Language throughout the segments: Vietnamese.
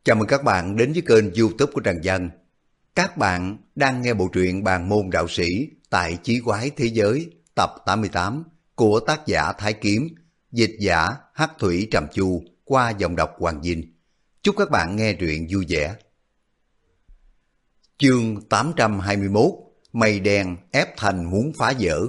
Chào mừng các bạn đến với kênh YouTube của Trần Dân. Các bạn đang nghe bộ truyện Bàn môn đạo sĩ tại Chí quái thế giới tập 88 của tác giả Thái Kiếm, dịch giả Hắc Thủy Trầm Chu qua giọng đọc Hoàng Dinh. Chúc các bạn nghe truyện vui vẻ. Chương 821: Mây đen ép thành muốn phá vỡ.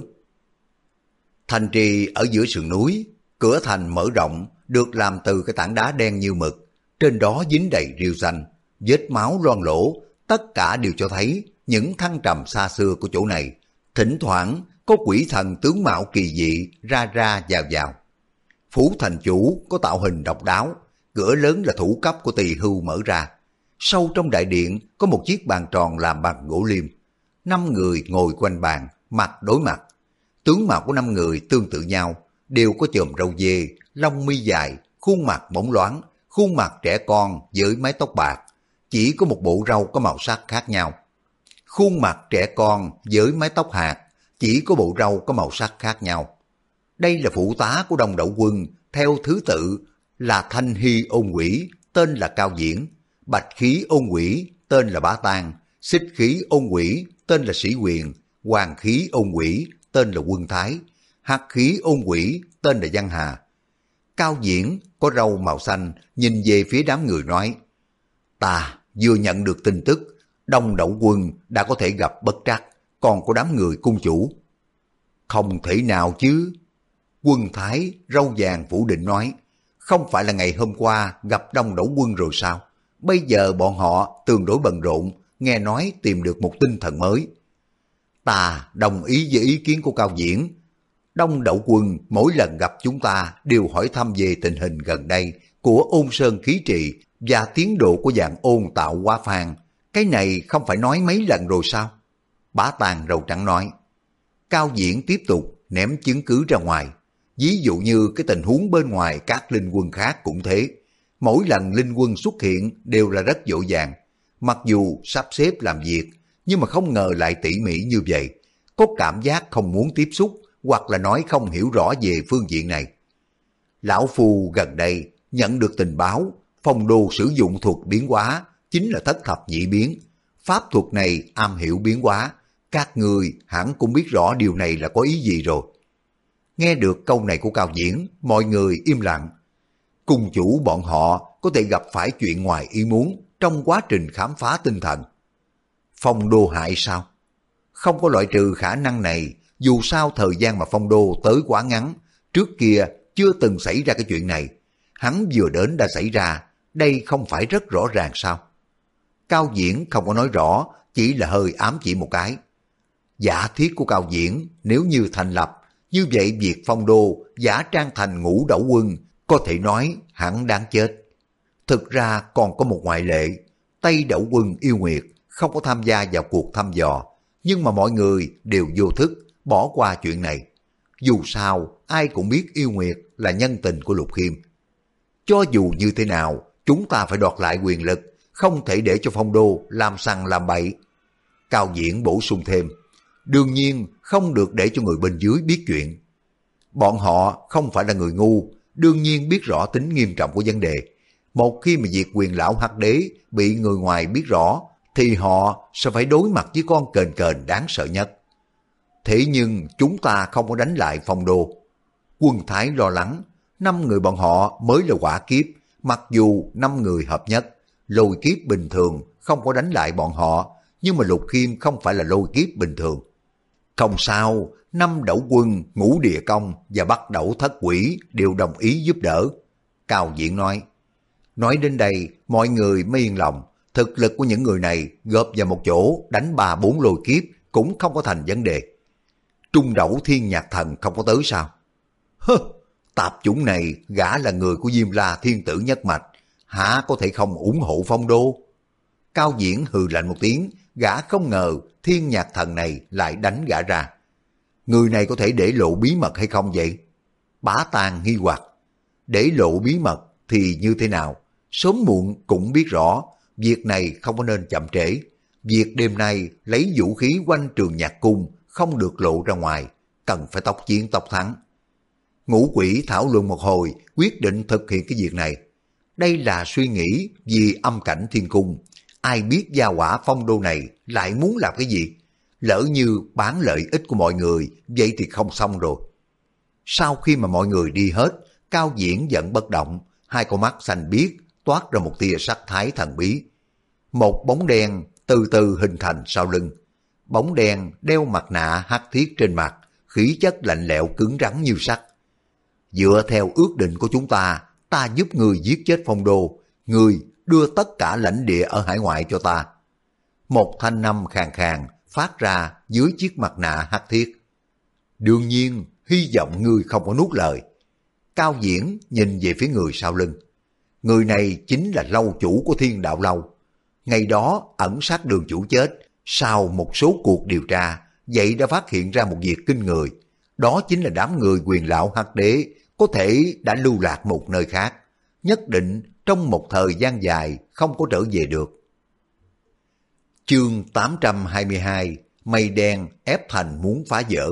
Thành trì ở giữa sườn núi, cửa thành mở rộng, được làm từ cái tảng đá đen như mực. Trên đó dính đầy rêu xanh, vết máu loang lổ, tất cả đều cho thấy những thăng trầm xa xưa của chỗ này. Thỉnh thoảng có quỷ thần tướng mạo kỳ dị ra ra vào vào. Phủ thành chủ có tạo hình độc đáo, cửa lớn là thủ cấp của Tỳ Hưu mở ra. Sâu trong đại điện có một chiếc bàn tròn làm bằng gỗ liêm. 5 người ngồi quanh bàn, mặt đối mặt. Tướng mạo của 5 người tương tự nhau, đều có chòm râu dê, lông mi dài, khuôn mặt bóng loáng, khuôn mặt trẻ con với mái tóc bạc, chỉ có một bộ râu có màu sắc khác nhau. Khuôn mặt trẻ con với mái tóc hạt, chỉ có bộ râu có màu sắc khác nhau. Đây là phụ tá của Đông Đậu Quân, theo thứ tự là Thanh Hy Ôn Quỷ, tên là Cao Diễn, Bạch Khí Ôn Quỷ, tên là Bá Tang, Xích Khí Ôn Quỷ, tên là Sĩ Quyền, Hoàng Khí Ôn Quỷ, tên là Quân Thái, Hắc Khí Ôn Quỷ, tên là Văn Hà. Cao Diễn có râu màu xanh, nhìn về phía đám người nói: Ta vừa nhận được tin tức, Đông Đậu Quân đã có thể gặp bất trắc, còn có đám người cung chủ. Không thể nào chứ. Quân Thái râu vàng phủ định nói: Không phải là ngày hôm qua gặp Đông Đậu Quân rồi sao? Bây giờ bọn họ tương đối bận rộn, nghe nói tìm được một tinh thần mới. Ta đồng ý với ý kiến của Cao Diễn. Đông Đậu Quân mỗi lần gặp chúng ta đều hỏi thăm về tình hình gần đây của Ôn Sơn khí trị và tiến độ của dạng ôn tạo hóa phan. Cái này không phải nói mấy lần rồi sao? Bá Tàng râu trắng nói. Cao Diễn tiếp tục ném chứng cứ ra ngoài. Ví dụ như cái tình huống bên ngoài các linh quân khác cũng thế. Mỗi lần linh quân xuất hiện đều là rất dội vàng. Mặc dù sắp xếp làm việc, nhưng mà không ngờ lại tỉ mỉ như vậy. Có cảm giác không muốn tiếp xúc, hoặc là nói không hiểu rõ về phương diện này. Lão Phu gần đây nhận được tình báo, Phong Đô sử dụng thuật biến hóa, chính là thất thập nhị biến. Pháp thuật này am hiểu biến hóa, các người hẳn cũng biết rõ điều này là có ý gì rồi. Nghe được câu này của Cao Diễn, mọi người im lặng. Cung chủ bọn họ có thể gặp phải chuyện ngoài ý muốn trong quá trình khám phá tinh thần. Phong Đô hại sao? Không có loại trừ khả năng này. Dù sao thời gian mà Phong Đô tới quá ngắn, trước kia chưa từng xảy ra cái chuyện này. Hắn vừa đến đã xảy ra, đây không phải rất rõ ràng sao? Cao Diễn không có nói rõ, chỉ là hơi ám chỉ một cái. Giả thiết của Cao Diễn nếu như thành lập, như vậy việc Phong Đô giả trang thành Ngũ Đậu Quân có thể nói hắn đáng chết. Thực ra còn có một ngoại lệ, Tây Đậu Quân Yêu Nguyệt không có tham gia vào cuộc thăm dò, nhưng mà mọi người đều vô thức bỏ qua chuyện này. Dù sao, ai cũng biết Yêu Nguyệt là nhân tình của Lục Khiêm. Cho dù như thế nào, chúng ta phải đoạt lại quyền lực, không thể để cho Phong Đô làm sằng làm bậy. Cao Diễn bổ sung thêm, đương nhiên không được để cho người bên dưới biết chuyện. Bọn họ không phải là người ngu, đương nhiên biết rõ tính nghiêm trọng của vấn đề. Một khi mà việc quyền lão Hắc Đế bị người ngoài biết rõ, thì họ sẽ phải đối mặt với con kền kền đáng sợ nhất. Thế nhưng chúng ta không có đánh lại Phong Đô. Quân Thái lo lắng, 5 người bọn họ mới là quả kiếp, mặc dù 5 người hợp nhất, lôi kiếp bình thường không có đánh lại bọn họ, nhưng mà Lục Khiêm không phải là lôi kiếp bình thường. Không sao, 5 Đẩu Quân, Ngũ Địa Công và Bắc Đẩu Thất Quỷ đều đồng ý giúp đỡ. Cao Diễn nói. Nói đến đây, mọi người mới yên lòng. Thực lực của những người này gộp vào một chỗ đánh 3-4 lôi kiếp cũng không có thành vấn đề. Trung Đẩu Thiên Nhạc Thần không có tới sao? Hơ, tạp chủng này gã là người của Diêm La Thiên Tử nhất mạch, hả có thể không ủng hộ Phong Đô? Cao Diễn hừ lạnh một tiếng, gã không ngờ Thiên Nhạc Thần này lại đánh gã ra. Người này có thể để lộ bí mật hay không vậy? Bá Tàng nghi hoặc. Để lộ bí mật thì như thế nào? Sớm muộn cũng biết rõ, việc này không có nên chậm trễ. Việc đêm nay lấy vũ khí quanh Trường Nhạc Cung không được lộ ra ngoài, cần phải tốc chiến tốc thắng. Ngũ Quỷ thảo luận một hồi, quyết định thực hiện cái việc này. Đây là suy nghĩ vì âm cảnh thiên cung. Ai biết gia hỏa phong đô này lại muốn làm cái gì? Lỡ như bán lợi ích của mọi người, vậy thì không xong rồi. Sau khi mà mọi người đi hết, Cao Diễn vẫn bất động, hai con mắt xanh biếc toát ra một tia sắc thái thần bí. Một bóng đen từ từ hình thành sau lưng. Bóng đen đeo mặt nạ hắc thiết trên mặt, khí chất lạnh lẽo cứng rắn như sắt. Dựa theo ước định của chúng ta giúp người giết chết Phong Đô, người đưa tất cả lãnh địa ở hải ngoại cho ta. Một thanh âm khàn khàn phát ra dưới chiếc mặt nạ hắc thiết. Đương nhiên, hy vọng ngươi không có nuốt lời. Cao Diễn nhìn về phía người sau lưng. Người này chính là lâu chủ của Thiên Đạo Lâu. Ngày đó ẩn sát Đường chủ chết, sau một số cuộc điều tra, vậy đã phát hiện ra một việc kinh người. Đó chính là đám người quyền lão Hắc Đế có thể đã lưu lạc một nơi khác. Nhất định trong một thời gian dài không có trở về được. Chương 822, mây đen ép thành muốn phá vỡ.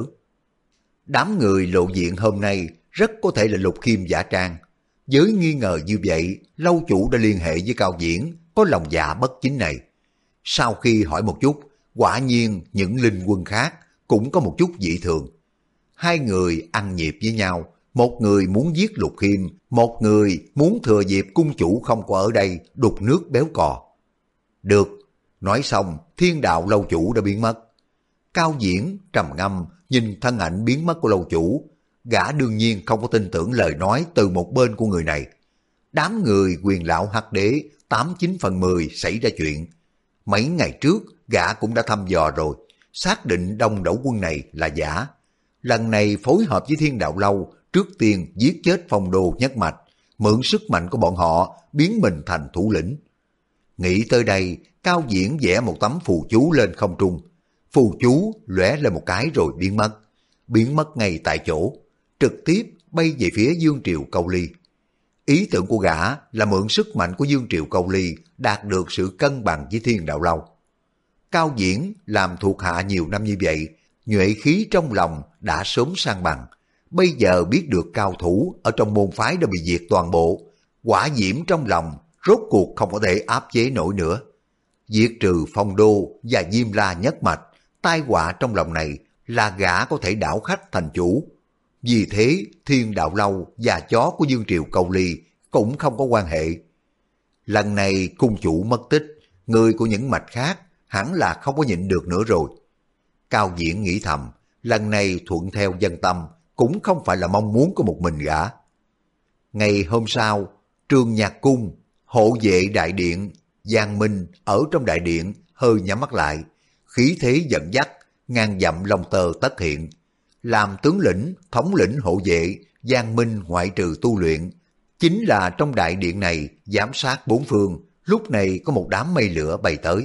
Đám người lộ diện hôm nay rất có thể là Lục Khiêm giả trang. Với nghi ngờ như vậy, lâu chủ đã liên hệ với Cao Diễn có lòng dạ bất chính này. Sau khi hỏi một chút, quả nhiên những linh quân khác cũng có một chút dị thường. Hai người ăn nhịp với nhau, một người muốn giết Lục Khiêm, một người muốn thừa dịp cung chủ không có ở đây đục nước béo cò. Được, nói xong Thiên Đạo lâu chủ đã biến mất. Cao Diễn trầm ngâm nhìn thân ảnh biến mất của lâu chủ, gã đương nhiên không có tin tưởng lời nói từ một bên của người này. Đám người quyền lão Hắc Đế 89/10 xảy ra chuyện. Mấy ngày trước gã cũng đã thăm dò rồi, xác định đông đảo quân này là giả. Lần này phối hợp với Thiên Đạo Lâu, trước tiên giết chết Phong Đô nhất mạch, mượn sức mạnh của bọn họ biến mình thành thủ lĩnh. Nghĩ tới đây, Cao Diễn vẽ một tấm phù chú lên không trung. Phù chú lóe lên một cái rồi biến mất ngay tại chỗ, trực tiếp bay về phía Dương Triều Câu Ly. Ý tưởng của gã là mượn sức mạnh của Dương Triều Câu Ly đạt được sự cân bằng với Thiên Đạo Lâu. Cao Diễn làm thuộc hạ nhiều năm như vậy, nhuệ khí trong lòng đã sớm sang bằng. Bây giờ biết được cao thủ ở trong môn phái đã bị diệt toàn bộ, hỏa diễm trong lòng rốt cuộc không có thể áp chế nổi nữa. Diệt trừ Phong Đô và Diêm La nhất mạch, tai họa trong lòng này là gã có thể đảo khách thành chủ. Vì thế Thiên Đạo Lâu và chó của Dương Triều Câu Ly cũng không có quan hệ. Lần này cung chủ mất tích, người của những mạch khác hẳn là không có nhịn được nữa rồi. Cao Diễn nghĩ thầm, lần này thuận theo dân tâm cũng không phải là mong muốn của một mình gã. Ngày hôm sau, Trường Nhạc Cung, hộ vệ đại điện, Giang Minh ở trong đại điện hơi nhắm mắt lại, khí thế dẫn dắt, ngàn dặm long tơ tất hiện. Làm tướng lĩnh, thống lĩnh hộ vệ, Giang Minh ngoại trừ tu luyện, chính là trong đại điện này giám sát bốn phương. Lúc này có một đám mây lửa bay tới.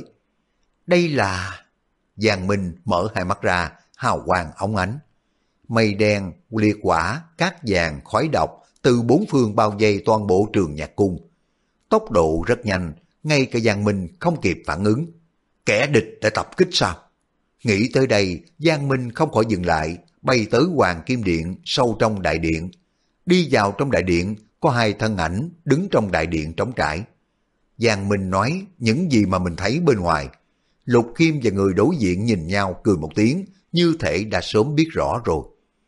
Đây là... Giang Minh mở hai mắt ra, hào quang óng ánh. Mây đen, liệt hỏa, cát vàng, khói độc từ bốn phương bao vây toàn bộ Trường Nhạc Cung. Tốc độ rất nhanh, ngay cả Giang Minh không kịp phản ứng. Kẻ địch đã tập kích sao? Nghĩ tới đây, Giang Minh không khỏi dừng lại, bay tới Hoàng Kim Điện sâu trong đại điện. Đi vào trong đại điện, có hai thân ảnh đứng trong đại điện trống trải. Giang Minh nói những gì mà mình thấy bên ngoài. Lục Khiêm và người đối diện nhìn nhau cười một tiếng, như thể đã sớm biết rõ rồi.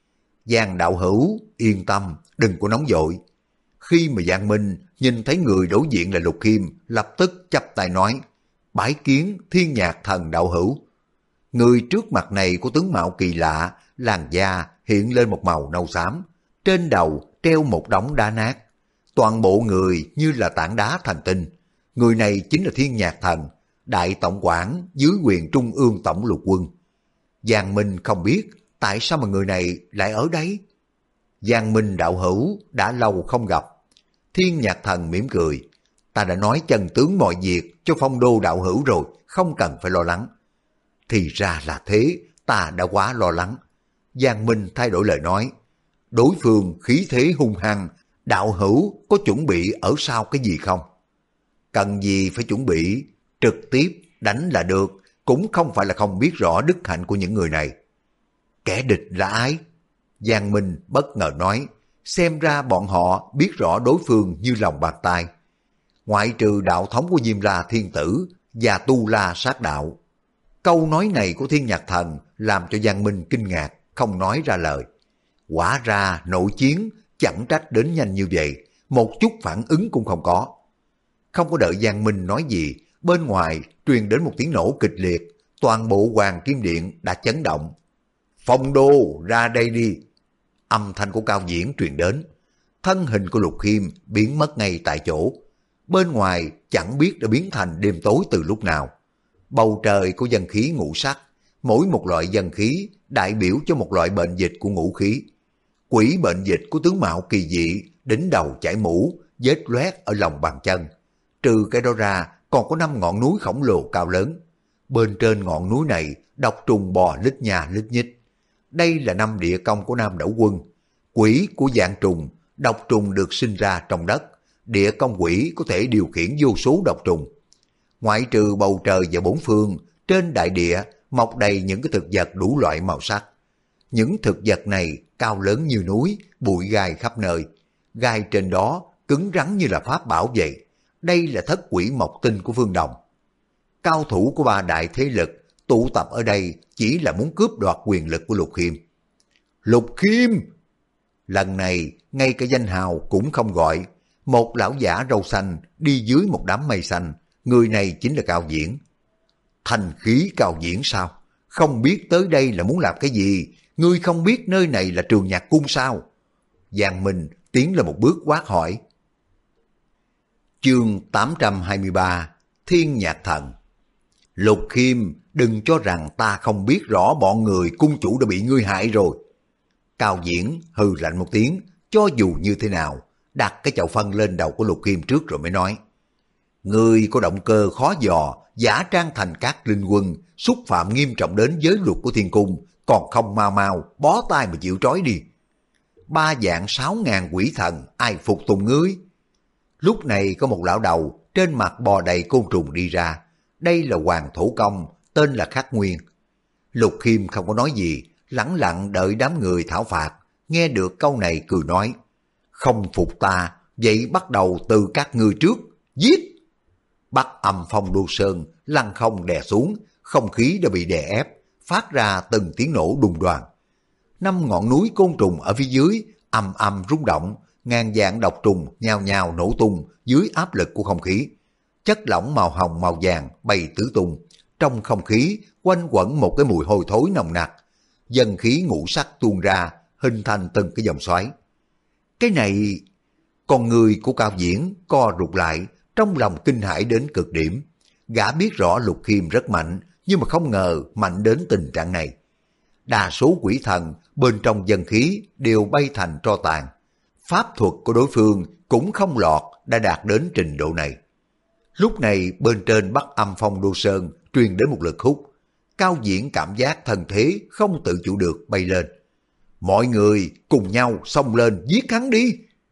Giang đạo hữu, yên tâm, đừng có nóng vội. Khi mà Giang Minh nhìn thấy người đối diện là Lục Khiêm, lập tức chắp tay nói, bái kiến Thiên Nhạc thần đạo hữu. Người trước mặt này có tướng mạo kỳ lạ, làn da hiện lên một màu nâu xám, trên đầu treo một đống đá nát. Toàn bộ người như là tảng đá thành tinh. Người này chính là Thiên Nhạc thần, đại tổng quản dưới quyền trung ương tổng lục quân. Giang Minh không biết tại sao mà người này lại ở đấy. Giang Minh đạo hữu đã lâu không gặp. Thiên Nhạc thần mỉm cười, ta đã nói chân tướng mọi việc cho Phong Đô đạo hữu rồi, không cần phải lo lắng. Thì ra là thế, ta đã quá lo lắng. Giang Minh thay đổi lời nói, đối phương khí thế hung hăng, đạo hữu có chuẩn bị ở sau cái gì không? Cần gì phải chuẩn bị, trực tiếp đánh là được, cũng không phải là không biết rõ đức hạnh của những người này. Kẻ địch là ai? Giang Minh bất ngờ nói, xem ra bọn họ biết rõ đối phương như lòng bàn tay. ngoại trừ đạo thống của Diêm La Thiên Tử và Tu La Sát Đạo. Câu nói này của Thiên Nhạc Thần làm cho Giang Minh kinh ngạc, không nói ra lời. Quả ra nội chiến chẳng trách đến nhanh như vậy, một chút phản ứng cũng không có. Không có đợi Giang Minh nói gì, bên ngoài truyền đến một tiếng nổ kịch liệt, toàn bộ Hoàng Kim Điện đã chấn động. Phong Đô, ra đây đi! Âm thanh của Cao Diễn truyền đến. Thân hình của Lục Khiêm biến mất ngay tại chỗ. Bên ngoài chẳng biết đã biến thành đêm tối từ lúc nào. Bầu trời của dân khí ngũ sắc, mỗi một loại dân khí đại biểu cho một loại bệnh dịch của ngũ khí. Quỷ bệnh dịch của tướng mạo kỳ dị, đỉnh đầu chảy mũ, vết loét ở lòng bàn chân. Trừ cái đó ra, còn có 5 ngọn núi khổng lồ cao lớn. Bên trên ngọn núi này, độc trùng bò lít nha lít nhít. Đây là 5 địa công của Nam Đẩu Quân. Quỷ của dạng trùng, độc trùng được sinh ra trong đất. Địa công quỷ có thể điều khiển vô số độc trùng. Ngoại trừ bầu trời và bốn phương, trên đại địa mọc đầy những cái thực vật đủ loại màu sắc. Những thực vật này cao lớn như núi, bụi gai khắp nơi. Gai trên đó cứng rắn như là pháp bảo vậy. Đây là thất quỷ mộc tinh của phương Đồng. Cao thủ của 3 đại thế lực tụ tập ở đây chỉ là muốn cướp đoạt quyền lực của Lục Khiêm. Lục Khiêm! Lần này ngay cả danh hào cũng không gọi. Một lão giả râu xanh đi dưới một đám mây xanh. Người này chính là Cao Diễn. Thành khí Cao Diễn sao? Không biết tới đây là muốn làm cái gì? Ngươi không biết nơi này là Trường Nhạc Cung sao? Giang Minh tiến lên một bước quát hỏi. Chương 823 Thiên Nhạc Thần. Lục Khiêm, đừng cho rằng ta không biết rõ bọn người cung chủ đã bị ngươi hại rồi. Cao Diễn hừ lạnh một tiếng, cho dù như thế nào, đặt cái chậu phân lên đầu của Lục Khiêm trước rồi mới nói. Ngươi có động cơ khó dò, giả trang thành các linh quân, xúc phạm nghiêm trọng đến giới luật của thiên cung, còn không mau mau, bó tay mà chịu trói đi. 3 vạn 6.000 quỷ thần, ai phục tùng ngươi? Lúc này có một lão đầu, trên mặt bò đầy côn trùng đi ra. Đây là Hoàng Thổ Công, tên là Khắc Nguyên. Lục Khiêm không có nói gì, lẳng lặng đợi đám người thảo phạt. Nghe được câu này cười nói. Không phục ta, vậy bắt đầu từ các ngươi trước, giết! Bắc Âm Phong Đô Sơn lăn không đè xuống, không khí đã bị đè ép, phát ra từng tiếng nổ đùng đoàng. 5 ngọn núi côn trùng ở phía dưới ầm ầm rung động, ngàn vạn độc trùng nhào nhào nổ tung dưới áp lực của không khí. Chất lỏng màu hồng màu vàng bay tứ tung, trong không khí quanh quẩn một cái mùi hôi thối nồng nặc. Dân khí ngũ sắc tuôn ra, hình thành từng cái dòng xoáy. Cái này, con người của Cao Diễn co rụt lại, trong lòng kinh hãi đến cực điểm. Gã biết rõ Lục Khiêm rất mạnh, nhưng mà không ngờ mạnh đến tình trạng này. Đa số quỷ thần bên trong dân khí đều bay thành tro tàn. Pháp thuật của đối phương cũng không lọt đã đạt đến trình độ này. Lúc này bên trên Bắc Âm Phong Đô Sơn truyền đến một lực hút. Cao Diễn cảm giác thân thế không tự chủ được bay lên. Mọi người cùng nhau xông lên giết hắn đi.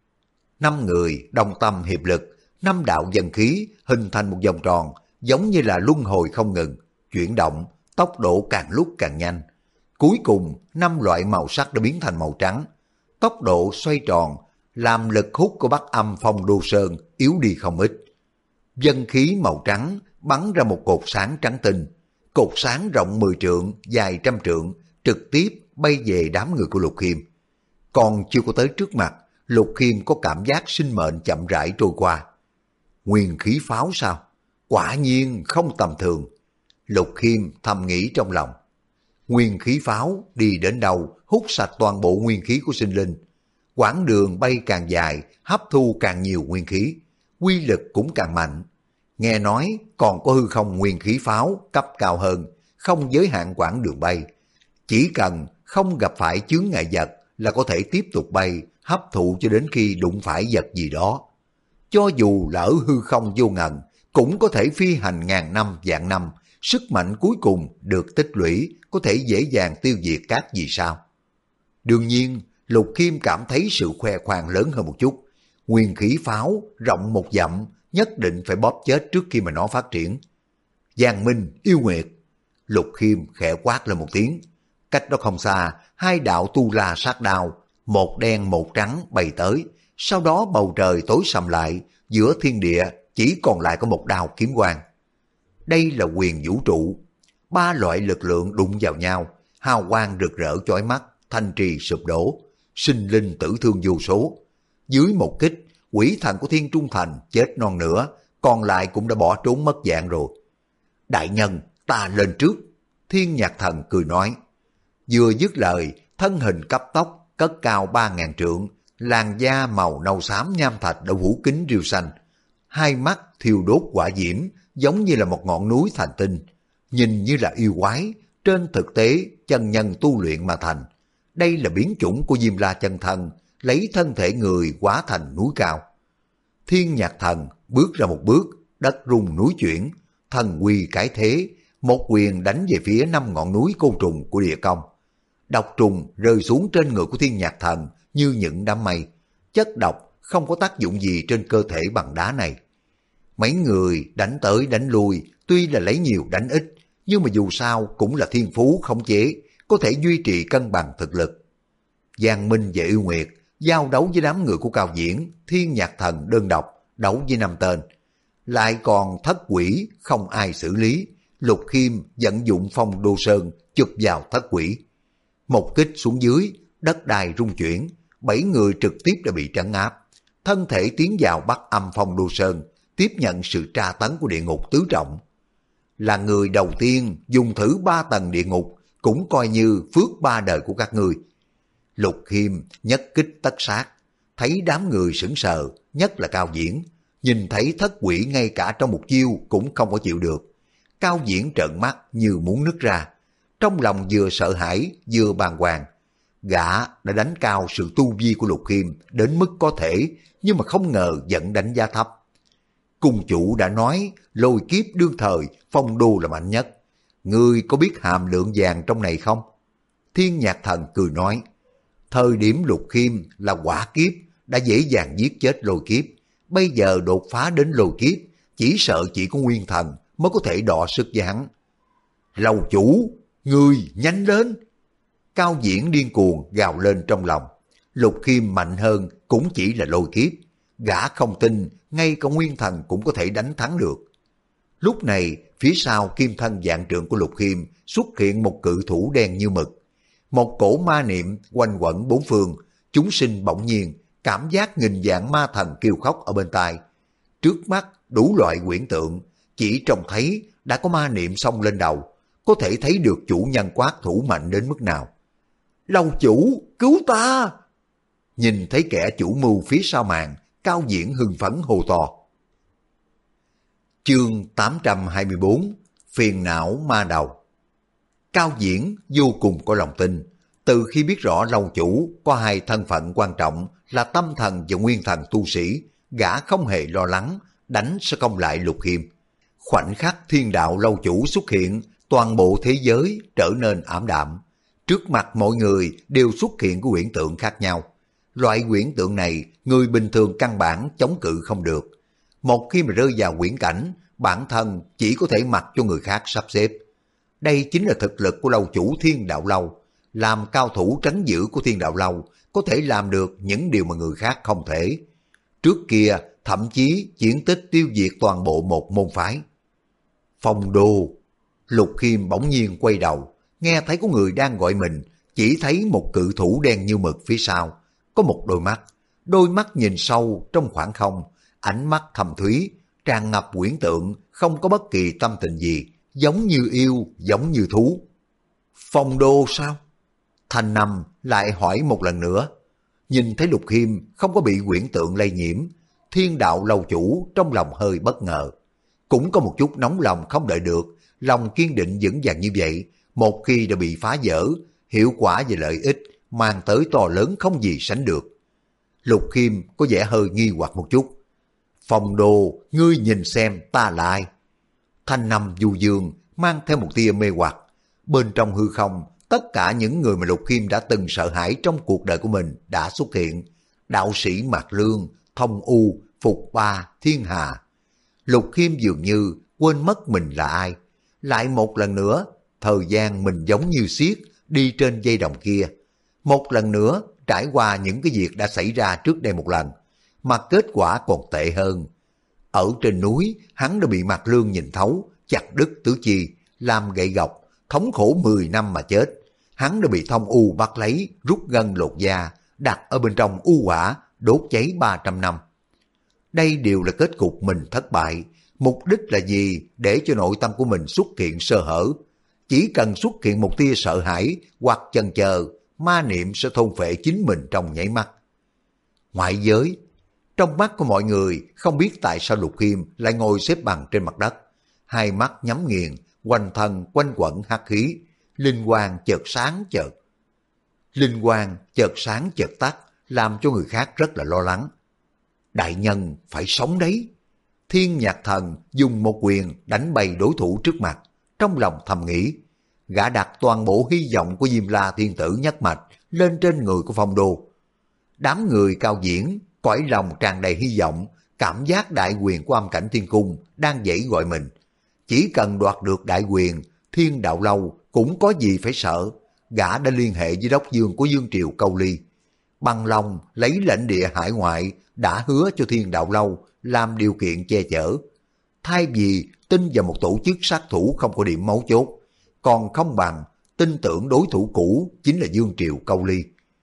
5 người đồng tâm hiệp lực, 5 đạo dân khí hình thành một vòng tròn, giống như là luân hồi không ngừng, chuyển động, tốc độ càng lúc càng nhanh. Cuối cùng 5 loại màu sắc đã biến thành màu trắng. Tốc độ xoay tròn làm lực hút của Bắc Âm Phong Đô Sơn yếu đi không ít. Dân khí màu trắng bắn ra một cột sáng trắng tinh. Cột sáng rộng 10 trượng, dài trăm trượng, trực tiếp bay về đám người của Lục Khiêm. Còn chưa có tới trước mặt, Lục Khiêm có cảm giác sinh mệnh chậm rãi trôi qua. Nguyên khí pháo sao? Quả nhiên không tầm thường. Lục Khiêm thầm nghĩ trong lòng. Nguyên khí pháo đi đến đâu hút sạch toàn bộ nguyên khí của sinh linh. Quãng đường bay càng dài, hấp thu càng nhiều nguyên khí, quy lực cũng càng mạnh. Nghe nói còn có hư không nguyên khí pháo cấp cao hơn, không giới hạn quãng đường bay. Chỉ cần không gặp phải chướng ngại vật là có thể tiếp tục bay, hấp thụ cho đến khi đụng phải vật gì đó. Cho dù là ở hư không vô ngần, cũng có thể phi hành ngàn năm vạn năm, sức mạnh cuối cùng được tích lũy có thể dễ dàng tiêu diệt các vì sao. Đương nhiên, Lục Khiêm cảm thấy sự khoe khoang lớn hơn một chút. Nguyên khí pháo rộng 1 dặm, nhất định phải bóp chết trước khi mà nó phát triển. Giang Minh, Yêu Nguyệt. Lục Khiêm khẽ quát lên một tiếng. Cách đó không xa, 2 đạo tu la sát đao, một đen một trắng bay tới. Sau đó bầu trời tối sầm lại, giữa thiên địa chỉ còn lại có một đao kiếm quang. Đây là quyền vũ trụ. Ba loại lực lượng đụng vào nhau, hào quang rực rỡ chói mắt, thanh trì sụp đổ, sinh linh tử thương vô số. Dưới một kích, quỷ thần của Thiên Trung Thành chết non nữa, còn lại cũng đã bỏ trốn mất dạng rồi. Đại nhân, ta lên trước. Thiên Nhạc Thần cười nói. Vừa dứt lời, thân hình cấp tốc, cất cao 3.000 trượng, làn da màu nâu xám nham thạch đã phủ kín rêu xanh. Hai mắt thiêu đốt hỏa diễm, giống như là một ngọn núi thành tinh. Nhìn như là yêu quái, trên thực tế chân nhân tu luyện mà thành. Đây là biến chủng của Diêm La chân thân, lấy thân thể người hóa thành núi cao. Thiên Nhạc Thần bước ra một bước, đất rung núi chuyển, thần uy cái thế, một quyền đánh về phía 5 ngọn núi côn trùng của địa công. Độc trùng rơi xuống trên người của Thiên Nhạc Thần như những đám mây, chất độc không có tác dụng gì trên cơ thể bằng đá này. Mấy người đánh tới đánh lui, tuy là lấy nhiều đánh ít, nhưng mà dù sao cũng là thiên phú khống chế, có thể duy trì cân bằng thực lực. Giang Minh và Yêu Nguyệt giao đấu với đám người của Cao Diễn, Thiên Nhạc Thần đơn độc đấu với 5 tên. Lại còn thất quỷ không ai xử lý, Lục Khiêm vận dụng phong đô sơn chụp vào thất quỷ. Một kích xuống dưới, đất đai rung chuyển, 7 người trực tiếp đã bị trấn áp. Thân thể tiến vào Bắc Âm Phong Đô Sơn, tiếp nhận sự tra tấn của địa ngục tứ trọng. Là người đầu tiên dùng thử 3 tầng địa ngục, cũng coi như phước 3 đời của các ngươi. Lục Khiêm nhất kích tất sát, thấy đám người sững sờ, nhất là Cao Diễn. Nhìn thấy thất quỷ ngay cả trong một chiêu cũng không có chịu được. Cao Diễn trợn mắt như muốn nứt ra. Trong lòng vừa sợ hãi vừa bàng hoàng. Gã đã đánh cao sự tu vi của Lục Khiêm đến mức có thể, nhưng mà không ngờ vẫn đánh giá thấp. Cung chủ đã nói lôi kiếp đương thời phong đô là mạnh nhất. Ngươi có biết hàm lượng vàng trong này không? Thiên Nhạc Thần cười nói. Thời điểm Lục Khiêm là quả kiếp đã dễ dàng giết chết lôi kiếp. Bây giờ đột phá đến lôi kiếp, chỉ sợ chỉ có nguyên thần mới có thể đọ sức với hắn. Lầu chủ, ngươi nhanh lên! Cao Diễn điên cuồng gào lên trong lòng. Lục Khiêm mạnh hơn cũng chỉ là lôi kiếp. Gã không tin ngay cả nguyên thần cũng có thể đánh thắng được. Lúc này phía sau kim thân vạn trượng của Lục Khiêm xuất hiện một cự thủ đen như mực. Một cổ ma niệm quanh quẩn bốn phương, chúng sinh bỗng nhiên cảm giác nghìn vạn ma thần kêu khóc ở bên tai. Trước mắt đủ loại quyển tượng, chỉ trông thấy đã có ma niệm xông lên đầu, có thể thấy được chủ nhân quát thủ mạnh đến mức nào. Lâu chủ, cứu ta! Nhìn thấy kẻ chủ mưu phía sau màn, Cao Diễn hưng phấn hô to. Chương 824, phiền não ma đầu. Cao Diễn vô cùng có lòng tin. Từ khi biết rõ lâu chủ có 2 thân phận quan trọng là tâm thần và nguyên thần tu sĩ, gã không hề lo lắng đánh sẽ không lại Lục Khiêm. Khoảnh khắc thiên đạo lâu chủ xuất hiện, toàn bộ thế giới trở nên ảm đạm. Trước mặt mọi người đều xuất hiện của quyển tượng khác nhau. Loại quyển tượng này người bình thường căn bản chống cự không được. Một khi mà rơi vào quyển cảnh, bản thân chỉ có thể mặc cho người khác sắp xếp. Đây chính là thực lực của lâu chủ Thiên Đạo Lâu. Làm cao thủ trấn giữ của Thiên Đạo Lâu có thể làm được những điều mà người khác không thể. Trước kia thậm chí chiến tích tiêu diệt toàn bộ một môn phái. Phong đô. Lục Khiêm bỗng nhiên quay đầu, nghe thấy có người đang gọi mình, chỉ thấy một cự thủ đen như mực phía sau, có một đôi mắt nhìn sâu trong khoảng không, ánh mắt thâm thúy, tràn ngập quyển tượng, không có bất kỳ tâm tình gì, giống như yêu, giống như thú. Phong đô sao? Thanh Năm lại hỏi một lần nữa. Nhìn thấy Lục Khiêm không có bị quyển tượng lây nhiễm, Thiên Đạo lâu chủ trong lòng hơi bất ngờ. Cũng có một chút nóng lòng không đợi được, lòng kiên định vững vàng như vậy, một khi đã bị phá vỡ, hiệu quả và lợi ích mang tới to lớn không gì sánh được. Lục Khiêm có vẻ hơi nghi hoặc một chút. Phong đô, ngươi nhìn xem ta là ai? Thanh Năm du dương mang theo một tia mê hoặc. Bên trong hư không, tất cả những người mà Lục Khiêm đã từng sợ hãi trong cuộc đời của mình đã xuất hiện. Đạo sĩ Mạc Lương, Thông U, Phục Ba, Thiên Hà. Lục Khiêm dường như quên mất mình là ai. Lại một lần nữa, thời gian mình giống như xiết đi trên dây đồng kia. Một lần nữa trải qua những cái việc đã xảy ra trước đây một lần, mà kết quả còn tệ hơn. Ở trên núi, hắn đã bị Mạc Lương nhìn thấu, chặt đứt tứ chi, làm gậy gộc, thống khổ 10 năm mà chết. Hắn đã bị thông u bắt lấy, rút gân lột da, đặt ở bên trong u hỏa, đốt cháy 300 năm. Đây đều là kết cục mình thất bại. Mục đích là gì? Để cho nội tâm của mình xuất hiện sơ hở. Chỉ cần xuất hiện một tia sợ hãi hoặc chần chờ, ma niệm sẽ thôn phệ chính mình trong nháy mắt. Ngoại giới, trong mắt của mọi người không biết tại sao Lục Khiêm lại ngồi xếp bằng trên mặt đất. Hai mắt nhắm nghiền, quanh thân quanh quẩn hắc khí, linh quang chợt sáng chợt. Linh quang chợt sáng chợt tắt, làm cho người khác rất là lo lắng. Đại nhân phải sống đấy. Thiên Nhạc Thần dùng một quyền đánh bay đối thủ trước mặt, trong lòng thầm nghĩ. Gã đặt toàn bộ hy vọng của Diêm La Thiên Tử nhất mạch lên trên người của Phong Đô. Đám người cao diễn, cõi lòng tràn đầy hy vọng, cảm giác đại quyền của Âm Cảnh Thiên Cung đang dãy gọi mình. Chỉ cần đoạt được đại quyền, Thiên Đạo Lâu cũng có gì phải sợ. Gã đã liên hệ với đốc dương của Dương Triều Câu Ly. Bằng lòng lấy lãnh địa hải ngoại đã hứa cho Thiên Đạo Lâu làm điều kiện che chở. Thay vì tin vào một tổ chức sát thủ không có điểm mấu chốt, còn không bằng tin tưởng đối thủ cũ chính là Dương Triều Câu Ly.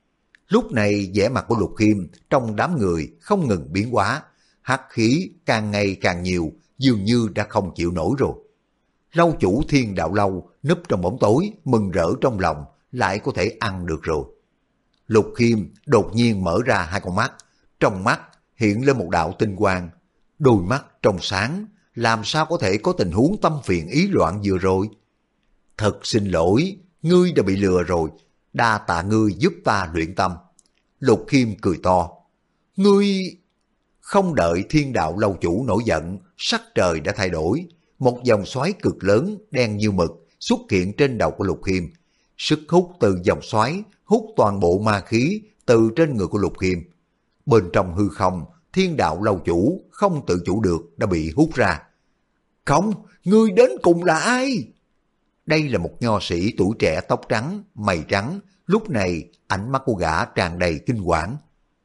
Lúc này vẻ mặt của Lục Khiêm trong đám người không ngừng biến hóa, hắc khí càng ngày càng nhiều, dường như đã không chịu nổi rồi. Lâu chủ Thiên Đạo Lâu núp trong bóng tối, mừng rỡ trong lòng, lại có thể ăn được rồi. Lục Khiêm đột nhiên mở ra hai con mắt, trong mắt hiện lên một đạo tinh quang, đôi mắt trong sáng, làm sao có thể có tình huống tâm phiền ý loạn vừa rồi. Thật xin lỗi, ngươi đã bị lừa rồi, đa tạ ngươi giúp ta luyện tâm. Lục Khiêm cười to. Ngươi... Không đợi Thiên Đạo Lâu chủ nổi giận, sắc trời đã thay đổi. Một dòng xoáy cực lớn, đen như mực, xuất hiện trên đầu của Lục Khiêm. Sức hút từ dòng xoáy, hút toàn bộ ma khí từ trên người của Lục Khiêm. Bên trong hư không, Thiên Đạo Lâu chủ không tự chủ được đã bị hút ra. Không, ngươi đến cùng là ai? Đây là một nho sĩ tuổi trẻ tóc trắng, mày trắng, lúc này ánh mắt của gã tràn đầy kinh quản.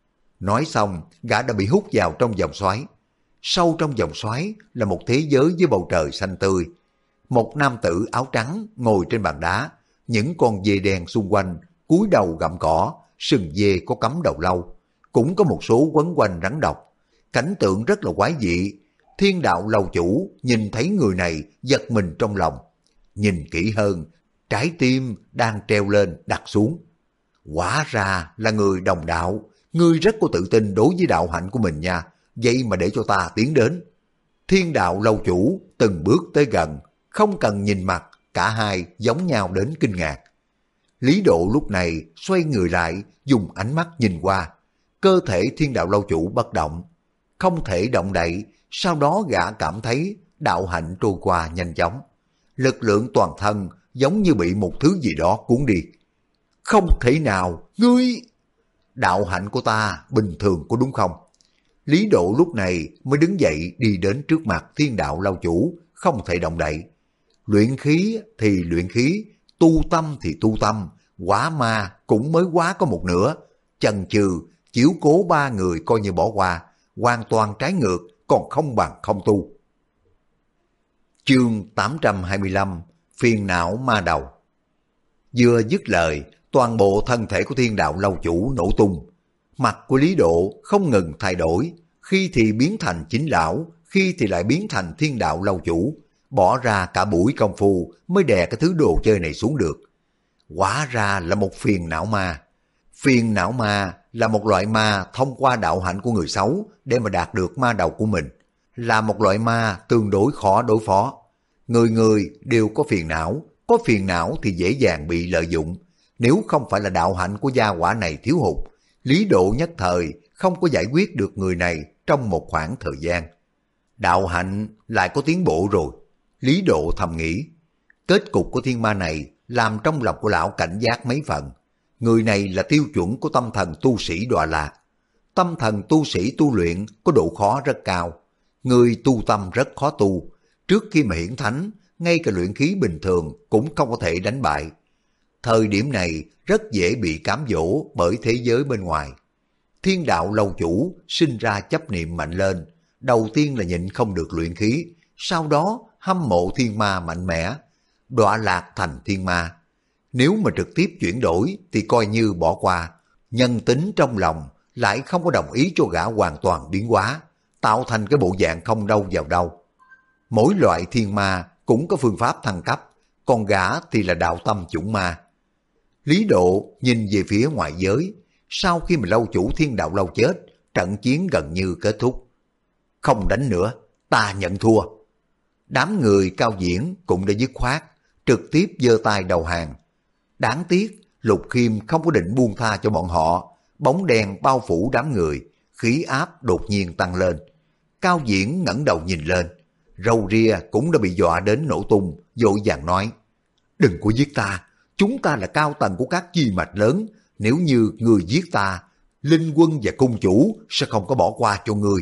Nói xong, gã đã bị hút vào trong vòng xoáy. Sâu trong vòng xoáy là một thế giới với bầu trời xanh tươi. Một nam tử áo trắng ngồi trên bàn đá, những con dê đen xung quanh, cúi đầu gặm cỏ, sừng dê có cắm đầu lâu. Cũng có một số quấn quanh rắn độc. Cảnh tượng rất là quái dị. Thiên Đạo Lâu chủ nhìn thấy người này giật mình trong lòng. Nhìn kỹ hơn, trái tim đang treo lên đặt xuống. Quả ra là người đồng đạo, ngươi rất có tự tin đối với đạo hạnh của mình nha, vậy mà để cho ta tiến đến. Thiên Đạo Lâu chủ từng bước tới gần, không cần nhìn mặt, cả hai giống nhau đến kinh ngạc. Lý Độ lúc này xoay người lại, dùng ánh mắt nhìn qua. Cơ thể Thiên Đạo Lâu chủ bất động, không thể động đậy, sau đó gã cảm thấy đạo hạnh trôi qua nhanh chóng. Lực lượng toàn thân giống như bị một thứ gì đó cuốn đi. Không thể nào, ngươi... Đạo hạnh của ta bình thường có đúng không? Lý Độ lúc này mới đứng dậy đi đến trước mặt Thiên Đạo Lâu chủ, không thể động đậy. Luyện khí thì luyện khí, tu tâm thì tu tâm, hóa ma cũng mới quá có một nửa. Chần chừ, chiếu cố ba người coi như bỏ qua, hoàn toàn trái ngược, còn không bằng không tu. Chương 825, phiền não ma đầu. Vừa dứt lời, toàn bộ thân thể của Thiên Đạo Lâu chủ nổ tung. Mặt của Lý Độ không ngừng thay đổi, khi thì biến thành chính lão, khi thì lại biến thành Thiên Đạo Lâu chủ. Bỏ ra cả buổi công phu mới đè cái thứ đồ chơi này xuống được. Hóa ra là một phiền não ma. Phiền não ma là một loại ma thông qua đạo hạnh của người xấu để mà đạt được ma đầu của mình. Là một loại ma tương đối khó đối phó. Người người đều có phiền não thì dễ dàng bị lợi dụng. Nếu không phải là đạo hạnh của gia hỏa này thiếu hụt, Lý Độ nhất thời không có giải quyết được người này trong một khoảng thời gian. Đạo hạnh lại có tiến bộ rồi, Lý Độ thầm nghĩ. Kết cục của thiên ma này làm trong lòng của lão cảnh giác mấy phần. Người này là tiêu chuẩn của tâm thần tu sĩ Đọa Lạc. Tâm thần tu sĩ tu luyện có độ khó rất cao. Người tu tâm rất khó tu. Trước khi mà hiển thánh, ngay cả luyện khí bình thường cũng không có thể đánh bại. Thời điểm này rất dễ bị cám dỗ bởi thế giới bên ngoài. Thiên Đạo Lâu chủ sinh ra chấp niệm mạnh lên, đầu tiên là nhịn không được luyện khí, sau đó hâm mộ thiên ma mạnh mẽ, đọa lạc thành thiên ma. Nếu mà trực tiếp chuyển đổi thì coi như bỏ qua, nhân tính trong lòng lại không có đồng ý cho gã hoàn toàn biến hóa, tạo thành cái bộ dạng không đâu vào đâu. Mỗi loại thiên ma cũng có phương pháp thăng cấp, còn gã thì là đạo tâm chủng ma. Lý Độ nhìn về phía ngoại giới, sau khi mà lâu chủ Thiên Đạo Lâu chết, trận chiến gần như kết thúc. Không đánh nữa, ta nhận thua. Đám người Cao Diễn cũng đã dứt khoát, trực tiếp giơ tay đầu hàng. Đáng tiếc, Lục Khiêm không có định buông tha cho bọn họ, bóng đèn bao phủ đám người, khí áp đột nhiên tăng lên. Cao Diễn ngẩng đầu nhìn lên, râu ria cũng đã bị dọa đến nổ tung, vội vàng nói: đừng có giết ta, chúng ta là cao tầng của các chi mạch lớn, nếu như người giết ta, Linh Quân và cung chủ sẽ không có bỏ qua cho người.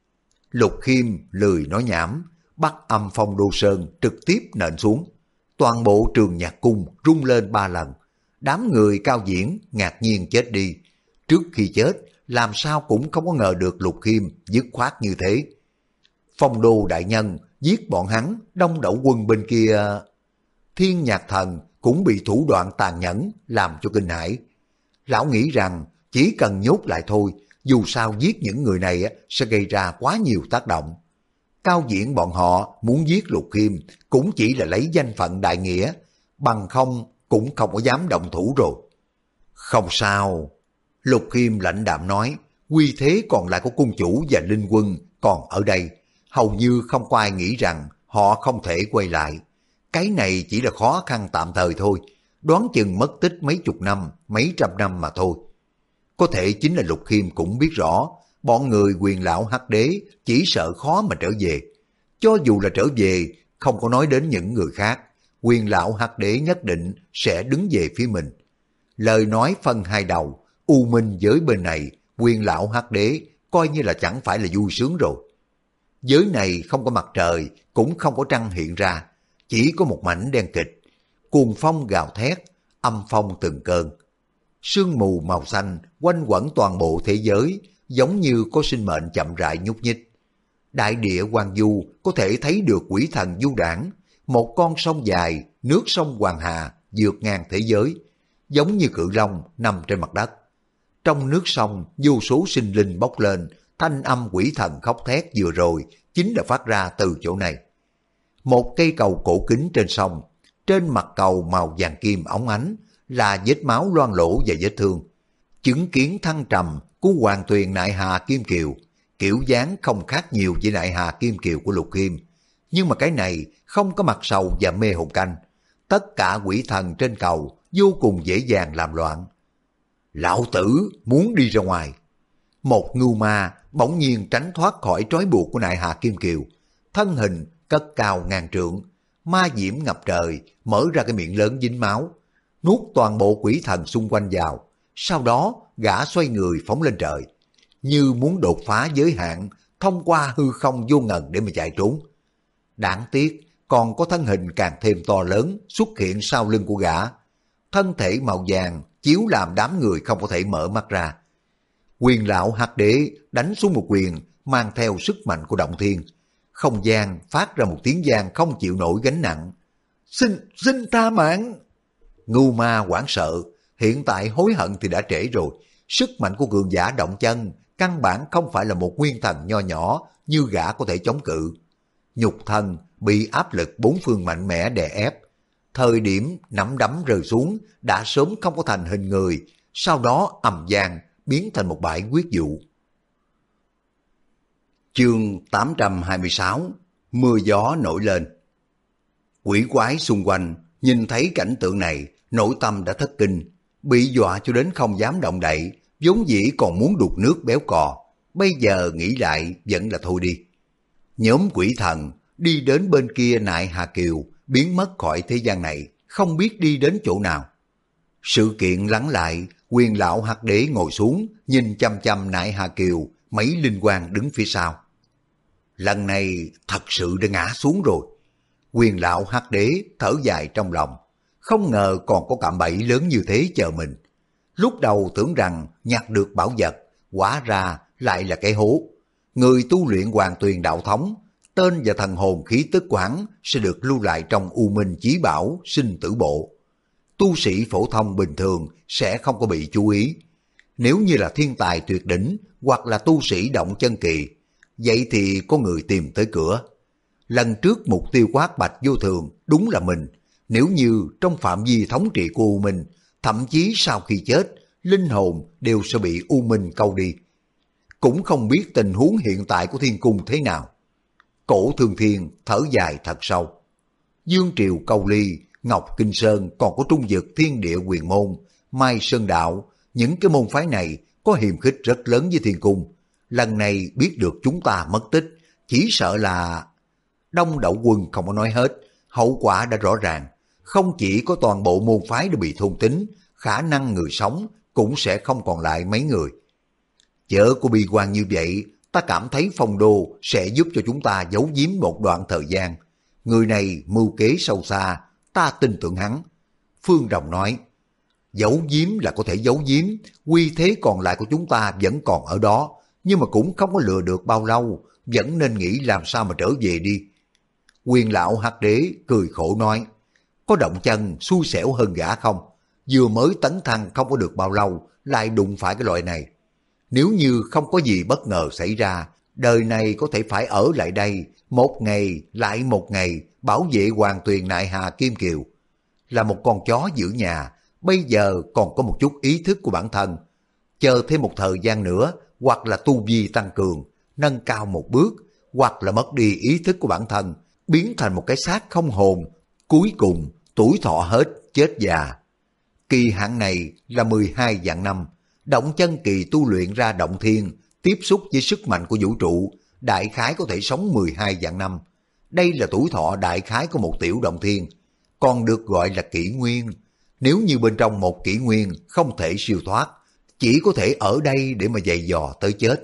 Lục Khiêm lười nói nhảm, bắt âm phong đô sơn trực tiếp nện xuống. Toàn bộ Trường Nhạc Cung rung lên 3 lần. Đám người Cao Diễn ngạc nhiên chết đi. Trước khi chết, làm sao cũng không có ngờ được Lục Khiêm dứt khoát như thế. Phong đô đại nhân giết bọn hắn, đông đảo quân bên kia. Thiên Nhạc Thần cũng bị thủ đoạn tàn nhẫn làm cho kinh hãi. Lão nghĩ rằng chỉ cần nhốt lại thôi, dù sao giết những người này sẽ gây ra quá nhiều tác động. Cao Diễn bọn họ muốn giết Lục Khiêm cũng chỉ là lấy danh phận đại nghĩa, bằng không cũng không có dám động thủ rồi. Không sao, Lục Khiêm lãnh đạm nói, quy thế còn lại của cung chủ và Linh Quân còn ở đây, hầu như không có ai nghĩ rằng họ không thể quay lại. Cái này chỉ là khó khăn tạm thời thôi, đoán chừng mất tích mấy chục năm, mấy trăm năm mà thôi. Có thể chính là Lục Khiêm cũng biết rõ, bọn người Quyền lão Hắc Đế chỉ sợ khó mà trở về. Cho dù là trở về, không có nói đến những người khác, Quyền lão Hắc Đế nhất định sẽ đứng về phía mình. Lời nói phân hai đầu, U Minh giới bên này, Quyền lão Hắc Đế coi như là chẳng phải là vui sướng rồi. Giới này không có mặt trời, cũng không có trăng hiện ra, chỉ có một mảnh đen kịch, cuồng phong gào thét, âm phong từng cơn. Sương mù màu xanh quanh quẩn toàn bộ thế giới, giống như có sinh mệnh chậm rãi nhúc nhích. Đại địa Hoàng Du có thể thấy được quỷ thần du đảng, một con sông dài, nước sông Hoàng Hà vượt ngang thế giới, giống như cự long nằm trên mặt đất. Trong nước sông, vô số sinh linh bốc lên, thanh âm quỷ thần khóc thét vừa rồi chính là phát ra từ chỗ này. Một cây cầu cổ kính trên sông, trên mặt cầu màu vàng kim óng ánh là vết máu loang lổ và vết thương. Chứng kiến thăng trầm của Hoàng Tuyền Nại Hà Kim Kiều, kiểu dáng không khác nhiều với Nại Hà Kim Kiều của Lục Khiêm, nhưng mà cái này không có mặt sầu và mê hồn canh. Tất cả quỷ thần trên cầu vô cùng dễ dàng làm loạn. Lão tử muốn đi ra ngoài. Một ngưu ma bỗng nhiên tránh thoát khỏi trói buộc của Nại Hà Kim Kiều, thân hình cất cao ngàn trượng, ma diễm ngập trời, mở ra cái miệng lớn dính máu, nuốt toàn bộ quỷ thần xung quanh vào. Sau đó gã xoay người phóng lên trời, như muốn đột phá giới hạn, thông qua hư không vô ngần để mà chạy trốn. Đáng tiếc còn có thân hình càng thêm to lớn xuất hiện sau lưng của gã. Thân thể màu vàng chiếu làm đám người không có thể mở mắt ra. Quyền lão Hắc Đế đánh xuống một quyền mang theo sức mạnh của động thiên. Không gian phát ra một tiếng vang không chịu nổi gánh nặng. Xin tha mạng. Ngưu ma hoảng sợ, hiện tại hối hận thì đã trễ rồi. Sức mạnh của cường giả động chân căn bản không phải là một nguyên thần nho nhỏ như gã có thể chống cự. Nhục thân bị áp lực bốn phương mạnh mẽ đè ép. Thời điểm nắm đấm rơi xuống đã sớm không có thành hình người, sau đó ầm vang biến thành một bãi huyết vụ. Chương 826, mưa gió nổi lên. Quỷ quái xung quanh nhìn thấy cảnh tượng này, nội tâm đã thất kinh, bị dọa cho đến không dám động đậy, vốn dĩ còn muốn đục nước béo cò, bây giờ nghĩ lại vẫn là thôi đi. Nhóm quỷ thần đi đến bên kia Nại Hà Kiều, biến mất khỏi thế gian này, không biết đi đến chỗ nào. Sự kiện lắng lại, Quyền lão Hắc Đế ngồi xuống, nhìn chăm chăm Nại Hà Kiều, mấy linh quang đứng phía sau. Lần này thật sự đã ngã xuống rồi. Quyền lão Hắc Đế thở dài trong lòng, không ngờ còn có cạm bẫy lớn như thế chờ mình. Lúc đầu tưởng rằng nhặt được bảo vật, hóa ra lại là cái hố. người tu luyện Hoàng Tuyền đạo thống, tên và thần hồn khí tức của hắn sẽ được lưu lại trong U Minh Chí Bảo Sinh Tử Bộ. Tu sĩ phổ thông bình thường sẽ không có bị chú ý. Nếu như là thiên tài tuyệt đỉnh hoặc là tu sĩ động chân kỳ, vậy thì có người tìm tới cửa. Lần trước mục tiêu của Hắc Bạch Vô Thường đúng là mình. Nếu như trong phạm vi thống trị của U Minh, thậm chí sau khi chết, linh hồn đều sẽ bị U Minh câu đi. Cũng không biết tình huống hiện tại của thiên cung thế nào. Cổ Thương Thiên thở dài thật sâu. Dương Triều Câu Ly, Ngọc Kinh Sơn còn có Trung Dực Thiên Địa Quyền Môn, Mai Sơn Đạo, những cái môn phái này có hiềm khích rất lớn với thiên cung. Lần này biết được chúng ta mất tích, chỉ sợ là... Đông Đậu Quân không có nói hết, hậu quả đã rõ ràng. Không chỉ có toàn bộ môn phái đã bị thôn tính, khả năng người sống cũng sẽ không còn lại mấy người. Chớ có bi quan như vậy, ta cảm thấy Phong Đô sẽ giúp cho chúng ta giấu giếm một đoạn thời gian. Người này mưu kế sâu xa, ta tin tưởng hắn. Phương Đồng nói, giấu giếm là có thể giấu giếm, uy thế còn lại của chúng ta vẫn còn ở đó, nhưng mà cũng không có lừa được bao lâu, vẫn nên nghĩ làm sao mà trở về đi. Quyền lão Hắc Đế cười khổ nói, có Động Chân xui xẻo hơn gã không? Vừa mới tấn thăng không có được bao lâu, lại đụng phải cái loại này. Nếu như không có gì bất ngờ xảy ra, đời này có thể phải ở lại đây, một ngày lại một ngày, bảo vệ Hoàng Tuyền Nại Hà Kim Kiều. Là một con chó giữ nhà, bây giờ còn có một chút ý thức của bản thân. Chờ thêm một thời gian nữa, hoặc là tu vi tăng cường, nâng cao một bước, hoặc là mất đi ý thức của bản thân, biến thành một cái xác không hồn, cuối cùng tuổi thọ hết, chết già. Kỳ hạn này là 12 vạn năm, Động Chân kỳ tu luyện ra động thiên, tiếp xúc với sức mạnh của vũ trụ, đại khái có thể sống 12 vạn năm. Đây là tuổi thọ đại khái của một tiểu động thiên, còn được gọi là kỷ nguyên. Nếu như bên trong một kỷ nguyên không thể siêu thoát, chỉ có thể ở đây để mà giày dò tới chết.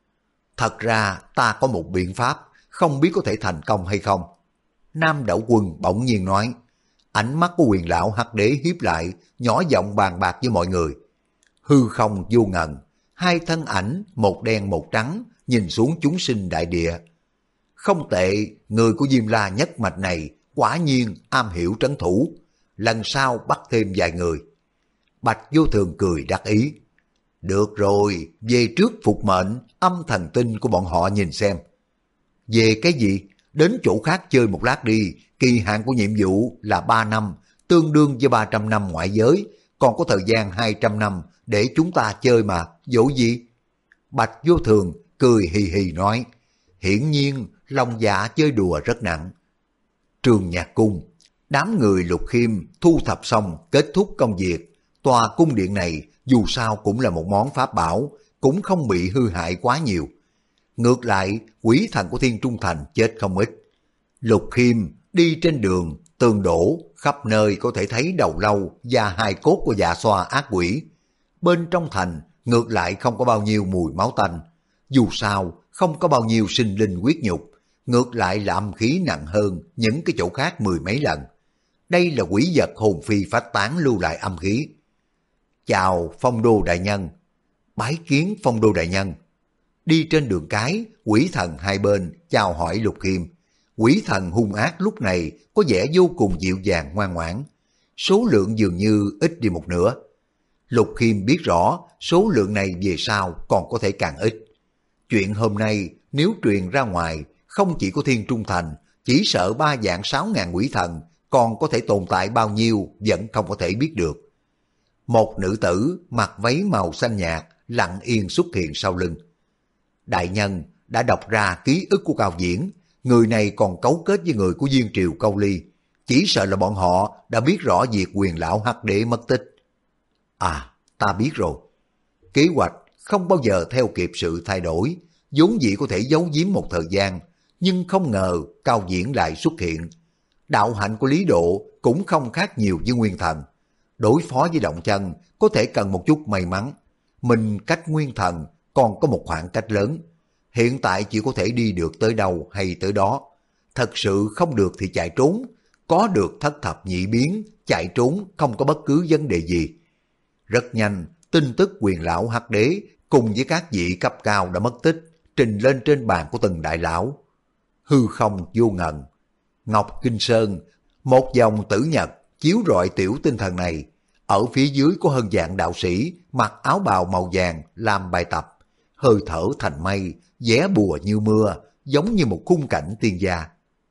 Thật ra ta có một biện pháp, không biết có thể thành công hay không. Nam Đậu Quân bỗng nhiên nói, ánh mắt của Quyền lão Hắc Đế hiếp lại, nhỏ giọng bàn bạc với mọi người. Hư không vô ngần, hai thân ảnh, một đen một trắng, nhìn xuống chúng sinh đại địa. Không tệ, người của Diêm La nhất mạch này quả nhiên am hiểu trấn thủ. Lần sau bắt thêm vài người. Bạch Vô Thường cười đắc ý. Được rồi, về trước phục mệnh, âm thần tinh của bọn họ nhìn xem. Về cái gì? Đến chỗ khác chơi một lát đi, kỳ hạn của nhiệm vụ là 3 năm, tương đương với 300 năm ngoại giới, còn có thời gian 200 năm để chúng ta chơi mà, dỗ gì? Bạch Vô Thường cười hì hì nói, hiển nhiên lòng dạ chơi đùa rất nặng. Trường Nhạc Cung, đám người Lục Khiêm thu thập xong kết thúc công việc. Tòa cung điện này dù sao cũng là một món pháp bảo, cũng không bị hư hại quá nhiều. Ngược lại, quỷ thần của Thiên Trung Thành chết không ít. Lục Khiêm đi trên đường, tường đổ, khắp nơi có thể thấy đầu lâu và hài cốt của dạ xoa ác quỷ. Bên trong thành, ngược lại không có bao nhiêu mùi máu tanh. Dù sao, không có bao nhiêu sinh linh huyết nhục, ngược lại là âm khí nặng hơn những cái chỗ khác 10 mấy lần. Đây là quỷ vật hồn phi phách tán lưu lại âm khí. Chào Phong Đô đại nhân. Bái kiến Phong Đô đại nhân. Đi trên đường cái, quỷ thần hai bên chào hỏi Lục Khiêm. Quỷ thần hung ác lúc này có vẻ vô cùng dịu dàng ngoan ngoãn. Số lượng dường như ít đi một nửa. Lục Khiêm biết rõ số lượng này về sau còn có thể càng ít. Chuyện hôm nay nếu truyền ra ngoài, không chỉ có Thiên Trung Thành, chỉ sợ 3 vạn 6 ngàn quỷ thần còn có thể tồn tại bao nhiêu vẫn không có thể biết được. Một nữ tử mặc váy màu xanh nhạt lặng yên xuất hiện sau lưng. Đại nhân đã đọc ra ký ức của Cao Diễn, người này còn cấu kết với người của Viên Triều Câu Ly. Chỉ sợ là bọn họ đã biết rõ việc Quyền lão Hắc Đế mất tích. À, ta biết rồi. Kế hoạch không bao giờ theo kịp sự thay đổi, vốn dĩ có thể giấu giếm một thời gian, nhưng không ngờ Cao Diễn lại xuất hiện. Đạo hạnh của Lý Độ cũng không khác nhiều với Nguyên Thần. Đối phó với Động Chân có thể cần một chút may mắn. Mình cách Nguyên Thần còn có một khoảng cách lớn. Hiện tại chỉ có thể đi được tới đâu hay tới đó. Thật sự không được thì chạy trốn. Có được thất thập nhị biến, chạy trốn không có bất cứ vấn đề gì. Rất nhanh, tin tức Quyền lão Hắc Đế cùng với các vị cấp cao đã mất tích, trình lên trên bàn của từng đại lão. Hư không vô ngần, Ngọc Kinh Sơn, một dòng tử nhật chiếu rọi tiểu tinh thần này. Ở phía dưới có hơn vạn đạo sĩ mặc áo bào màu vàng làm bài tập, hơi thở thành mây, vẽ bùa như mưa, giống như một khung cảnh tiên gia.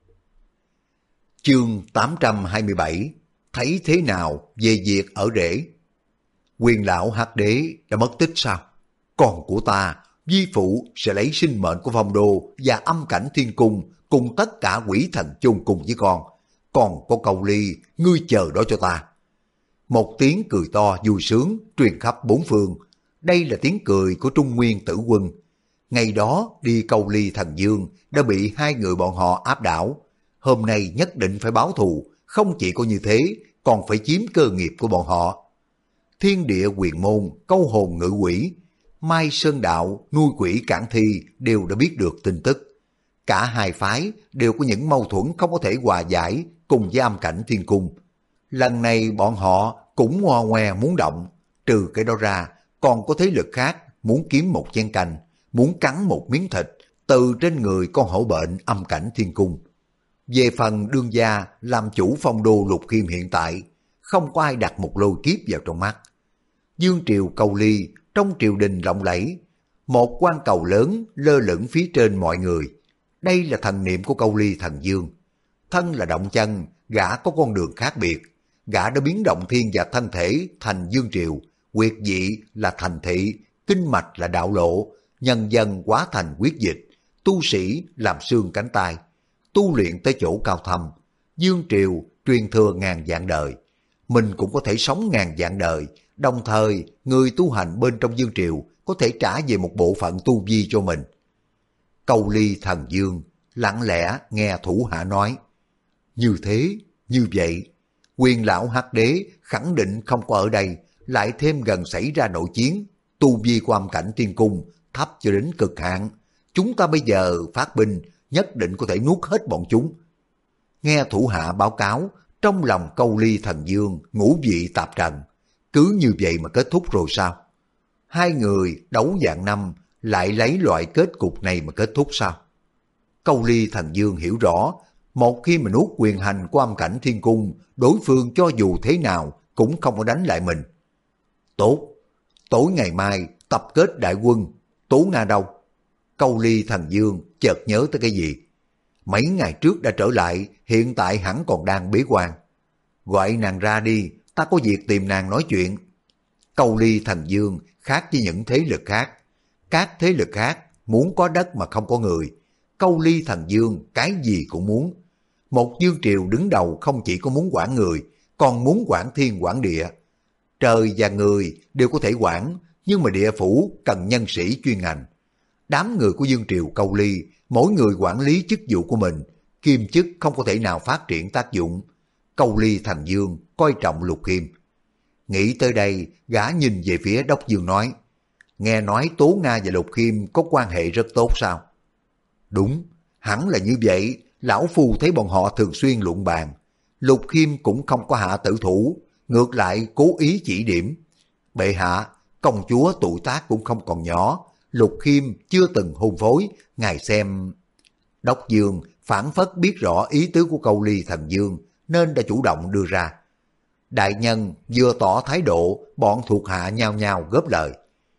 Chương 827, thấy thế nào về việc ở rễ? Quyền lão Hắc Đế đã mất tích sao? Con của ta, vi phụ sẽ lấy sinh mệnh của Phong Đô và âm cảnh thiên cung cùng tất cả quỷ thần chôn cùng với con. Còn có Câu Ly, ngươi chờ đó cho ta. Một tiếng cười to vui sướng truyền khắp bốn phương. Đây là tiếng cười của Trung Nguyên Tử Quân. Ngày đó đi Câu Ly Thần Dương đã bị hai người bọn họ áp đảo. Hôm nay nhất định phải báo thù, không chỉ có như thế, còn phải chiếm cơ nghiệp của bọn họ. Thiên địa quyền môn, câu hồn ngự quỷ, Mai Sơn Đạo, nuôi quỷ Cản Thi đều đã biết được tin tức. Cả hai phái đều có những mâu thuẫn không có thể hòa giải cùng với âm cảnh thiên cung. Lần này bọn họ cũng ngoe ngoe muốn động, trừ cái đó ra còn có thế lực khác muốn kiếm một chén canh, muốn cắn một miếng thịt từ trên người con hổ bệnh âm cảnh thiên cung. Về phần đương gia làm chủ Phong Đô Lục Khiêm hiện tại, không có ai đặt một lôi kiếp vào trong mắt. Dương triều Câu Ly trong triều đình lộng lẫy, một quan cầu lớn lơ lửng phía trên mọi người. Đây là thần niệm của Câu Ly Thần Dương. Thân là động chân, gã có con đường khác biệt. Gã đã biến động thiên và thân thể thành dương triều, huyệt vị là thành thị, kinh mạch là đạo lộ, nhân dân hóa thành huyết dịch, tu sĩ làm xương cánh tay, tu luyện tới chỗ cao thâm. Dương triều truyền thừa ngàn vạn đời, mình cũng có thể sống ngàn vạn đời, đồng thời người tu hành bên trong dương triều có thể trả về một bộ phận tu vi cho mình. Câu Ly Thần Dương lặng lẽ nghe thủ hạ nói, như thế, như vậy, Quyền lão Hắc Đế khẳng định không có ở đây, lại thêm gần xảy ra nội chiến, tu vi của âm cảnh tiên cung thấp cho đến cực hạn. Chúng ta bây giờ phát binh nhất định có thể nuốt hết bọn chúng. Nghe thủ hạ báo cáo, trong lòng Câu Ly Thần Dương ngũ vị tạp trần. Cứ như vậy mà kết thúc rồi sao? Hai người đấu vạn năm lại lấy loại kết cục này mà kết thúc sao? Câu Ly Thần Dương hiểu rõ, một khi mà nuốt quyền hành của âm cảnh thiên cung, đối phương cho dù thế nào cũng không có đánh lại mình. Tốt, tối ngày mai tập kết đại quân. Tố Nga đâu? Câu Ly Thần Dương chợt nhớ tới cái gì. Mấy ngày trước đã trở lại, hiện tại hẳn còn đang bế quan. Gọi nàng ra đi, ta có việc tìm nàng nói chuyện. Câu Ly Thần Dương khác với những thế lực khác. Các thế lực khác muốn có đất mà không có người. Câu Ly Thần Dương cái gì cũng muốn. Một dương triều đứng đầu không chỉ có muốn quản người, còn muốn quản thiên quản địa. Trời và người đều có thể quản, nhưng mà địa phủ cần nhân sĩ chuyên ngành. Đám người của dương triều Câu Ly, mỗi người quản lý chức vụ của mình, kiêm chức không có thể nào phát triển tác dụng. Câu Ly Thần Dương coi trọng Lục Khiêm. Nghĩ tới đây, gã nhìn về phía Đốc Dương nói, nghe nói Tố Nga và Lục Khiêm có quan hệ rất tốt sao? Đúng, hẳn là như vậy. Lão Phu thấy bọn họ thường xuyên luận bàn. Lục Khiêm cũng không có hạ tử thủ, ngược lại cố ý chỉ điểm. Bệ hạ, công chúa tuổi tác cũng không còn nhỏ, Lục Khiêm chưa từng hôn phối, ngài xem. Đốc Dương phản phất biết rõ ý tứ của Câu Ly Thần Dương, nên đã chủ động đưa ra. Đại nhân vừa tỏ thái độ, bọn thuộc hạ nhao nhao góp lời.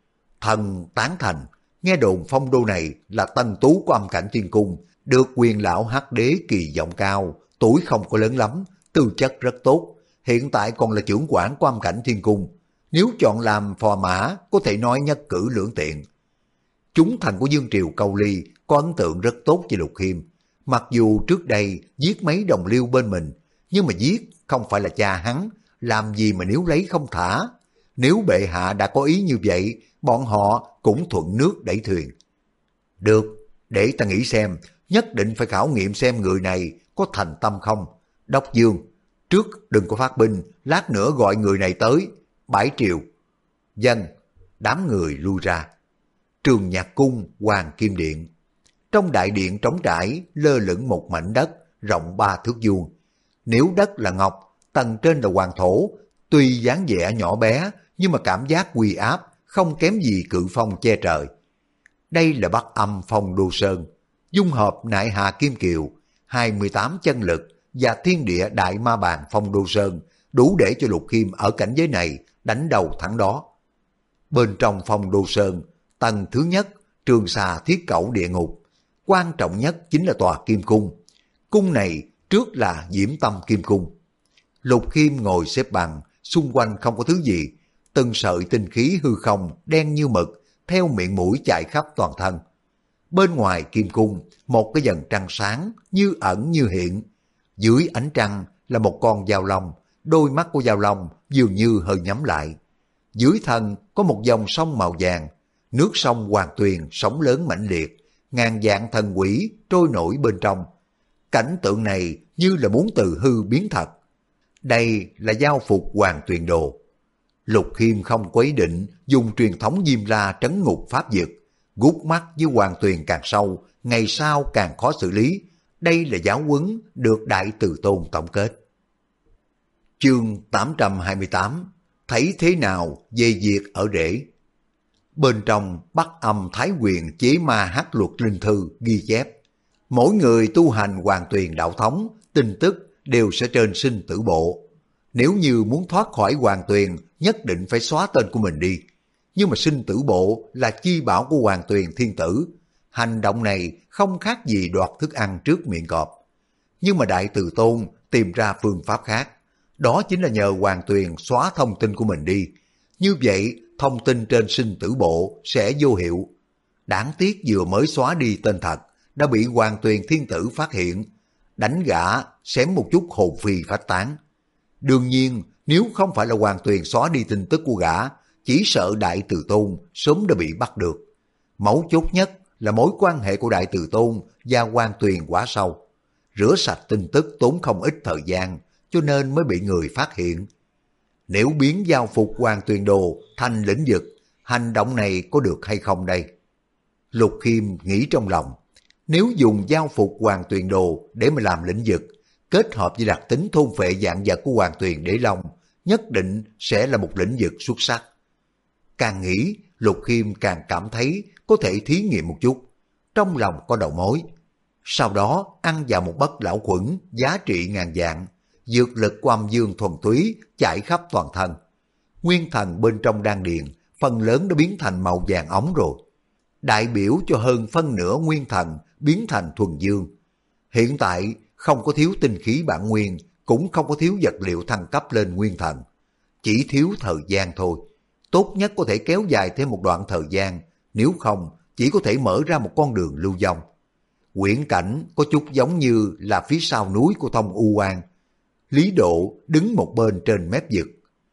Thần tán thành, nghe đồn Phong Đô này là tân tú của âm cảnh thiên cung, được Quyền lão Hắc Đế kỳ vọng cao, tuổi không có lớn lắm, tư chất rất tốt, hiện tại còn là trưởng quản của âm cảnh thiên cung. Nếu chọn làm phò mã, có thể nói nhất cử lưỡng tiện. Chúng thành của dương triều Câu Ly có ấn tượng rất tốt với Lục Khiêm. Mặc dù trước đây giết mấy đồng liêu bên mình, nhưng mà giết không phải là cha hắn, làm gì mà nếu lấy không thả. Nếu bệ hạ đã có ý như vậy, bọn họ cũng thuận nước đẩy thuyền. Được, để ta nghĩ xem, nhất định phải khảo nghiệm xem người này có thành tâm không. Đốc Dương, trước đừng có phát binh, lát nữa gọi người này tới, bãi triều. Dân, đám người lui ra. Trường Nhạc Cung, Hoàng Kim Điện. Trong đại điện trống trải, lơ lửng một mảnh đất, rộng 3 thước vuông. Nếu đất là ngọc, tầng trên là hoàng thổ, tuy dáng vẻ nhỏ bé, nhưng mà cảm giác uy áp không kém gì cự phong che trời. Đây là Bắc Âm Phong Đô Sơn, dung hợp Nại Hà Kim Kiều, 28 chân lực và thiên địa đại ma bàn Phong Đô Sơn, đủ để cho Lục Khiêm ở cảnh giới này đánh đầu thắng đó. Bên trong Phong Đô Sơn, tầng thứ nhất, Trường Xà Thiết Cẩu Địa Ngục, quan trọng nhất chính là tòa Kim Cung. Cung này trước là Diễm Tâm Kim Cung. Lục Khiêm ngồi xếp bằng, xung quanh không có thứ gì, từng sợi tinh khí hư không đen như mực theo miệng mũi chạy khắp toàn thân. Bên ngoài Kim Cung, một cái vầng trăng sáng như ẩn như hiện. Dưới ánh trăng là một con dao long, đôi mắt của dao long dường như hơi nhắm lại. Dưới thân có một dòng sông màu vàng, nước sông Hoàng Tuyền sóng lớn mãnh liệt, ngàn vạn thần quỷ trôi nổi bên trong. Cảnh tượng này như là muốn từ hư biến thật. Đây là giao phục Hoàng Tuyền Đồ. Lục Khiêm không có ý định dùng truyền thống Diêm La trấn ngục pháp dực, gút mắt với Hoàng Tuyền càng sâu, ngày sau càng khó xử lý. Đây là giáo huấn được Đại Từ Tôn tổng kết. Chương 828, thấy thế nào về việc ở rễ. Bên trong Bắc Âm Thái Quyền Chế Ma Hắc Luật Linh Thư ghi chép, mỗi người tu hành Hoàng Tuyền đạo thống, tin tức đều sẽ trên sinh tử bộ. Nếu như muốn thoát khỏi Hoàng Tuyền, nhất định phải xóa tên của mình đi. Nhưng mà sinh tử bộ là chi bảo của Hoàng Tuyền thiên tử. Hành động này không khác gì đoạt thức ăn trước miệng cọp. Nhưng mà Đại Từ Tôn tìm ra phương pháp khác. Đó chính là nhờ Hoàng Tuyền xóa thông tin của mình đi. Như vậy, thông tin trên sinh tử bộ sẽ vô hiệu. Đáng tiếc vừa mới xóa đi tên thật, đã bị Hoàng Tuyền thiên tử phát hiện. Đánh gã, xém một chút hồn phi phách tán. Đương nhiên, nếu không phải là Hoàng Tuyền xóa đi tin tức của gã, chỉ sợ Đại Từ Tôn sớm đã bị bắt được. Mấu chốt nhất là mối quan hệ của Đại Từ Tôn và Hoàng Tuyền quá sâu. Rửa sạch tin tức tốn không ít thời gian, cho nên mới bị người phát hiện. Nếu biến giao phục Hoàng Tuyền Đồ thành lĩnh vực, hành động này có được hay không đây? Lục Khiêm nghĩ trong lòng, nếu dùng giao phục Hoàng Tuyền Đồ để mà làm lĩnh vực, kết hợp với đặc tính thôn phệ dạng vật của Hoàng Tuyền Đế Long, nhất định sẽ là một lĩnh vực xuất sắc. Càng nghĩ, Lục Khiêm càng cảm thấy có thể thí nghiệm một chút. Trong lòng có đầu mối. Sau đó ăn vào một bất lão khuẩn giá trị ngàn vạn, dược lực của âm dương thuần túy chạy khắp toàn thân. Nguyên thần bên trong đan điền phần lớn đã biến thành màu vàng óng rồi. Đại biểu cho hơn phân nửa nguyên thần biến thành thuần dương. Hiện tại không có thiếu tinh khí bản nguyên, cũng không có thiếu vật liệu thăng cấp lên nguyên thần. Chỉ thiếu thời gian thôi. Tốt nhất có thể kéo dài thêm một đoạn thời gian, nếu không chỉ có thể mở ra một con đường lưu vong. Quyển cảnh có chút giống như là phía sau núi của Thông U An. Lý Độ đứng một bên trên mép vực.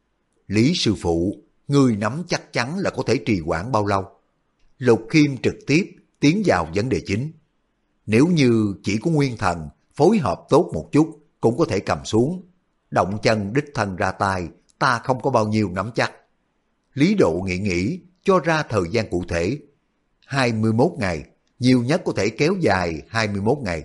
Lý sư phụ, người nắm chắc chắn là có thể trì hoãn bao lâu? Lục Khiêm trực tiếp tiến vào vấn đề chính. Nếu như chỉ có nguyên thần phối hợp tốt một chút cũng có thể cầm xuống. Động chân đích thân ra tay, ta không có bao nhiêu nắm chắc. Lý Độ nghĩ cho ra thời gian cụ thể. 21 ngày, nhiều nhất có thể kéo dài 21 ngày.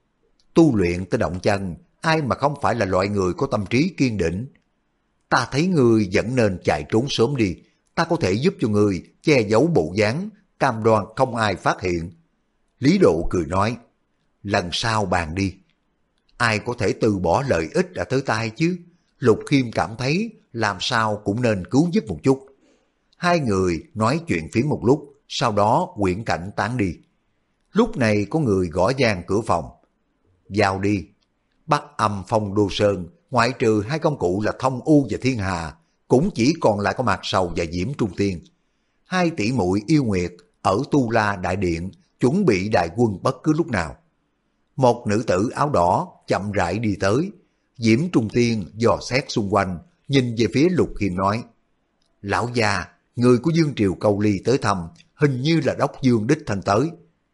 Tu luyện tới động chân, ai mà không phải là loại người có tâm trí kiên định. Ta thấy ngươi vẫn nên chạy trốn sớm đi, ta có thể giúp cho ngươi che giấu bộ dáng, cam đoan không ai phát hiện. Lý Độ cười nói, lần sau bàn đi. Ai có thể từ bỏ lợi ích đã tới tay chứ? Lục Khiêm cảm thấy làm sao cũng nên cứu giúp một chút. Hai người nói chuyện phiếm một lúc, sau đó quyển cảnh tán đi. Lúc này có người gõ vang cửa phòng. Vào đi. Bắc Âm Phong Đô Sơn, ngoại trừ hai công cụ là Thông U và Thiên Hà, cũng chỉ còn lại có Mạc Sầu và Diễm Trung Tiên. Hai tỷ muội yêu nguyệt ở Tu La Đại Điện, chuẩn bị đại quân bất cứ lúc nào. Một nữ tử áo đỏ chậm rãi đi tới. Diễm Trung Tiên dò xét xung quanh, nhìn về phía Lục Khiêm nói, lão già, người của Dương Triều Câu Ly tới thăm, hình như là Đốc Dương đích thân tới.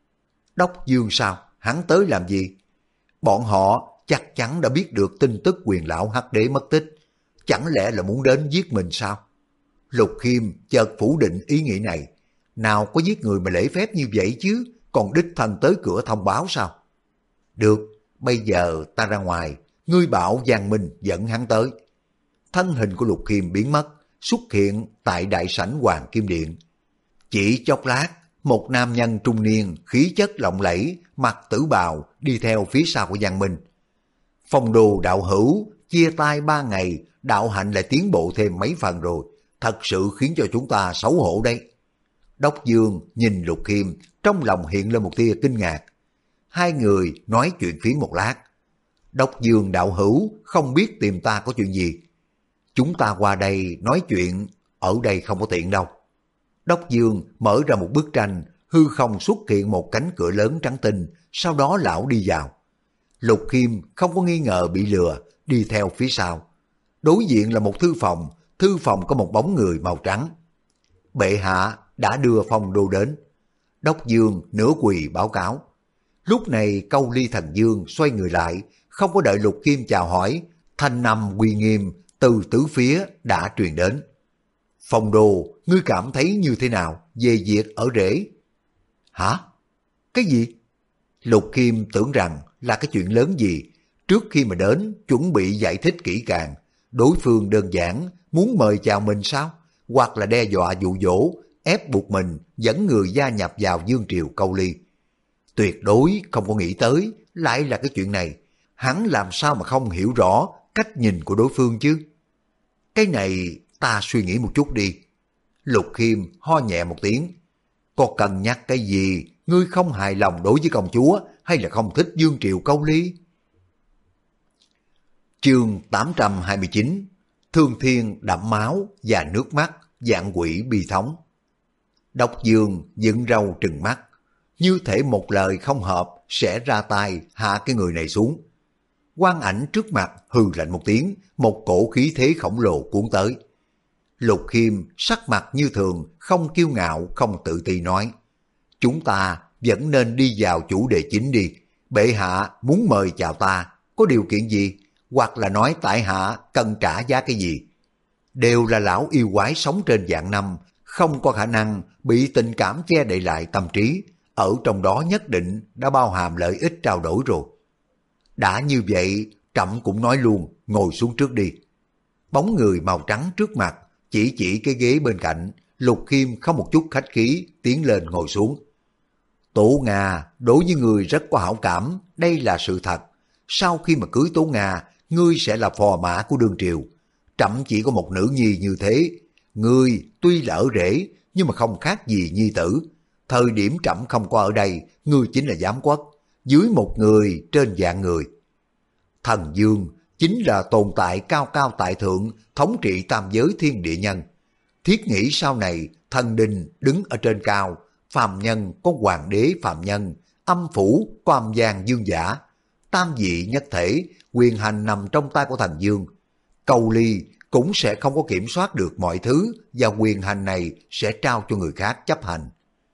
Đốc Dương sao? Hắn tới làm gì? Bọn họ chắc chắn đã biết được tin tức quyền lão Hắc Đế mất tích. Chẳng lẽ là muốn đến giết mình sao? Lục Khiêm chợt phủ định ý nghĩ này. Nào có giết người mà lễ phép như vậy chứ, còn đích thân tới cửa thông báo sao? Được, bây giờ ta ra ngoài, ngươi bảo Giang Minh dẫn hắn tới. Thân hình của Lục Khiêm biến mất, xuất hiện tại đại sảnh Hoàng Kim Điện. Chỉ chốc lát, Một nam nhân trung niên, khí chất lộng lẫy, mặc tử bào, đi theo phía sau của Giang Minh. Phong đồ đạo hữu, chia tay 3 ngày, đạo hạnh lại tiến bộ thêm mấy phần rồi, thật sự khiến cho chúng ta xấu hổ đấy. Đốc Dương nhìn Lục Khiêm, trong lòng hiện lên một tia kinh ngạc. Hai người nói chuyện phiếm một lát. Đốc Dương đạo hữu không biết tìm ta có chuyện gì. Chúng ta qua đây nói chuyện, ở đây không có tiện đâu. Đốc Dương mở ra một bức tranh, hư không xuất hiện một cánh cửa lớn trắng tinh, sau đó lão đi vào. Lục Khiêm không có nghi ngờ bị lừa, đi theo phía sau. Đối diện là một thư phòng có một bóng người màu trắng. Bệ hạ đã đưa phong đô đến. Đốc Dương nửa quỳ báo cáo. Lúc này Câu Ly Thần Dương xoay người lại, không có đợi Lục Khiêm chào hỏi, thanh âm uy nghiêm từ tứ phía đã truyền đến. Phong đô, ngươi cảm thấy như thế nào về việc ở rễ? Hả? Cái gì? Lục Khiêm tưởng rằng là cái chuyện lớn gì, trước khi mà đến chuẩn bị giải thích kỹ càng. Đối phương đơn giản muốn mời chào mình sao? Hoặc là đe dọa dụ dỗ, ép buộc mình dẫn người gia nhập vào vương triều Câu Ly. Tuyệt đối không có nghĩ tới lại là cái chuyện này. Hắn làm sao mà không hiểu rõ cách nhìn của đối phương chứ? Cái này ta suy nghĩ một chút đi. Lục Khiêm ho nhẹ một tiếng. Có cần nhắc cái gì? Ngươi không hài lòng đối với công chúa hay là không thích vương triều Câu Ly? Chương 829. Thương thiên đẫm máu và nước mắt, vạn quỷ bi thống. Đốc Dương dựng râu trừng mắt, như thể một lời không hợp sẽ ra tay hạ cái người này xuống. Quang ảnh trước mặt hừ lạnh một tiếng, một cổ khí thế khổng lồ cuốn tới. Lục Khiêm sắc mặt như thường, không kiêu ngạo, không tự ti nói: chúng ta vẫn nên đi vào chủ đề chính đi. Bệ hạ muốn mời chào ta, có điều kiện gì? Hoặc là nói tại hạ cần trả giá cái gì? Đều là lão yêu quái sống trên vạn năm, không có khả năng bị tình cảm che đậy lại tâm trí, ở trong đó nhất định đã bao hàm lợi ích trao đổi rồi. Đã như vậy, trẫm cũng nói luôn, ngồi xuống trước đi. Bóng người màu trắng trước mặt, chỉ cái ghế bên cạnh, Lục Khiêm không một chút khách khí, tiến lên ngồi xuống. Tố Nga đối với người rất có hảo cảm, đây là sự thật. Sau khi mà cưới Tố Nga, ngươi sẽ là phò mã của đương triều. Trẫm chỉ có một nữ nhi như thế. Ngươi tuy là ở rễ, nhưng mà không khác gì nhi tử. Thời điểm trẫm không có ở đây, ngươi chính là giám quốc, dưới một người trên vạn người. Thần Dương chính là tồn tại cao cao tại thượng, thống trị tam giới thiên địa nhân. Thiết nghĩ sau này, thần đình đứng ở trên cao, phàm nhân có hoàng đế phàm nhân, âm phủ có âm gian dương giả. Tam vị nhất thể, quyền hành nằm trong tay của Thần Dương. Câu Ly cũng sẽ không có kiểm soát được mọi thứ, và quyền hành này sẽ trao cho người khác chấp hành.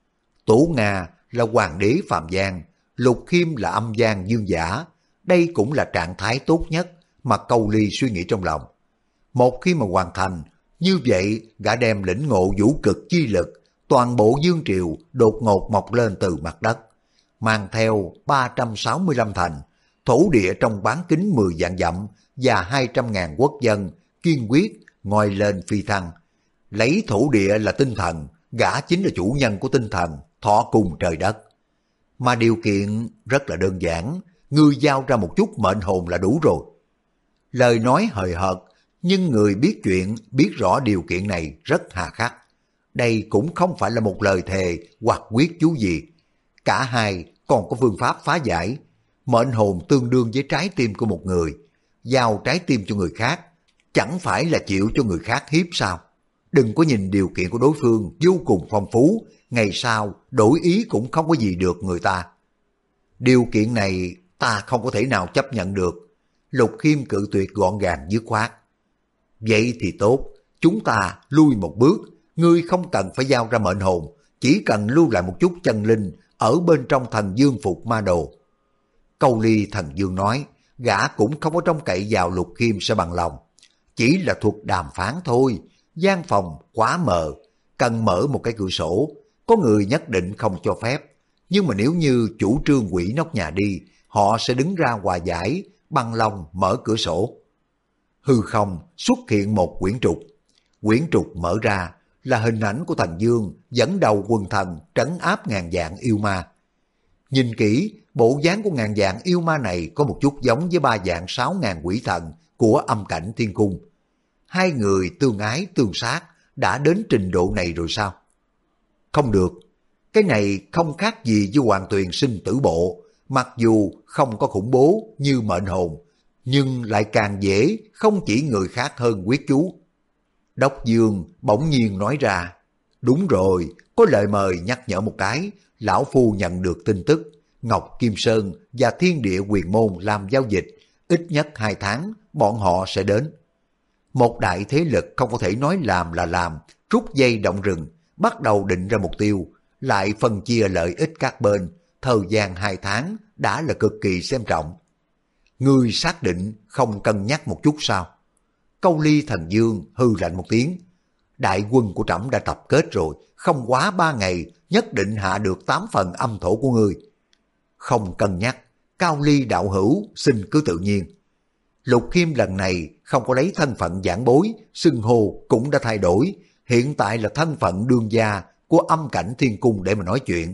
Tố Nga là hoàng đế phàm gian, Lục Khiêm là âm gian dương giả. Đây cũng là trạng thái tốt nhất mà Câu Ly suy nghĩ trong lòng. Một khi mà hoàn thành, như vậy gã đem lĩnh ngộ vũ cực chi lực, toàn bộ vương triều đột ngột mọc lên từ mặt đất, mang theo 365 thành, thổ địa trong bán kính 10 vạn dặm và 200.000 quốc dân, kiên quyết ngoi lên phi thăng. Lấy thổ địa là tinh thần, gã chính là chủ nhân của tinh thần, thọ cùng trời đất. Mà điều kiện rất là đơn giản, ngươi giao ra một chút mệnh hồn là đủ rồi. Lời nói hời hợt, nhưng người biết chuyện, biết rõ điều kiện này rất hà khắc. Đây cũng không phải là một lời thề hoặc quyết chú gì. Cả hai còn có phương pháp phá giải. Mệnh hồn tương đương với trái tim của một người. Giao trái tim cho người khác, chẳng phải là chịu cho người khác hiếp sao? Đừng có nhìn điều kiện của đối phương vô cùng phong phú, ngày sau đổi ý cũng không có gì được người ta. Điều kiện này ta không có thể nào chấp nhận được. Lục Khiêm cự tuyệt gọn gàng dứt khoát. Vậy thì tốt, chúng ta lui một bước, ngươi không cần phải giao ra mệnh hồn, chỉ cần lưu lại một chút chân linh ở bên trong Thần Dương Phục Ma Đồ. Câu Ly Thần Dương nói, gã cũng không có trông cậy vào Lục Khiêm sẽ bằng lòng. Chỉ là thuật đàm phán thôi, gian phòng quá mờ, cần mở một cái cửa sổ, có người nhất định không cho phép. Nhưng mà nếu như chủ trương quỷ nóc nhà đi, họ sẽ đứng ra hòa giải, bằng lòng mở cửa sổ. Hư không xuất hiện một quyển trục. Quyển trục mở ra, là hình ảnh của Thần Dương dẫn đầu quần thần trấn áp ngàn vạn yêu ma. Nhìn kỹ, bộ dáng của ngàn vạn yêu ma này có một chút giống với 3.600.000 quỷ thần của âm cảnh thiên cung. Hai người tương ái tương sát đã đến trình độ này rồi sao? Không được, cái này không khác gì với Hoàng Tuyền sinh tử bộ, mặc dù không có khủng bố như mệnh hồn, nhưng lại càng dễ không chỉ người khác hơn quyết chú. Đốc Dương bỗng nhiên nói ra, đúng rồi, có lời mời nhắc nhở một cái, lão phu nhận được tin tức, Ngọc Kim Sơn và Thiên Địa Quyền Môn làm giao dịch, ít nhất 2 tháng bọn họ sẽ đến. Một đại thế lực không có thể nói làm là làm, rút dây động rừng, bắt đầu định ra mục tiêu, lại phân chia lợi ích các bên, thời gian 2 tháng đã là cực kỳ xem trọng. Ngươi xác định không cân nhắc một chút sao? Câu Ly Thần Dương hư lạnh một tiếng. Đại quân của trẫm đã tập kết rồi, không quá 3 ngày nhất định hạ được 8 phần âm thổ của ngươi. Không cân nhắc, Cao Ly đạo hữu xin cứ tự nhiên. Lục Khiêm lần này không có lấy thân phận giảng bối, xưng hô cũng đã thay đổi, hiện tại là thân phận đương gia của âm cảnh thiên cung để mà nói chuyện.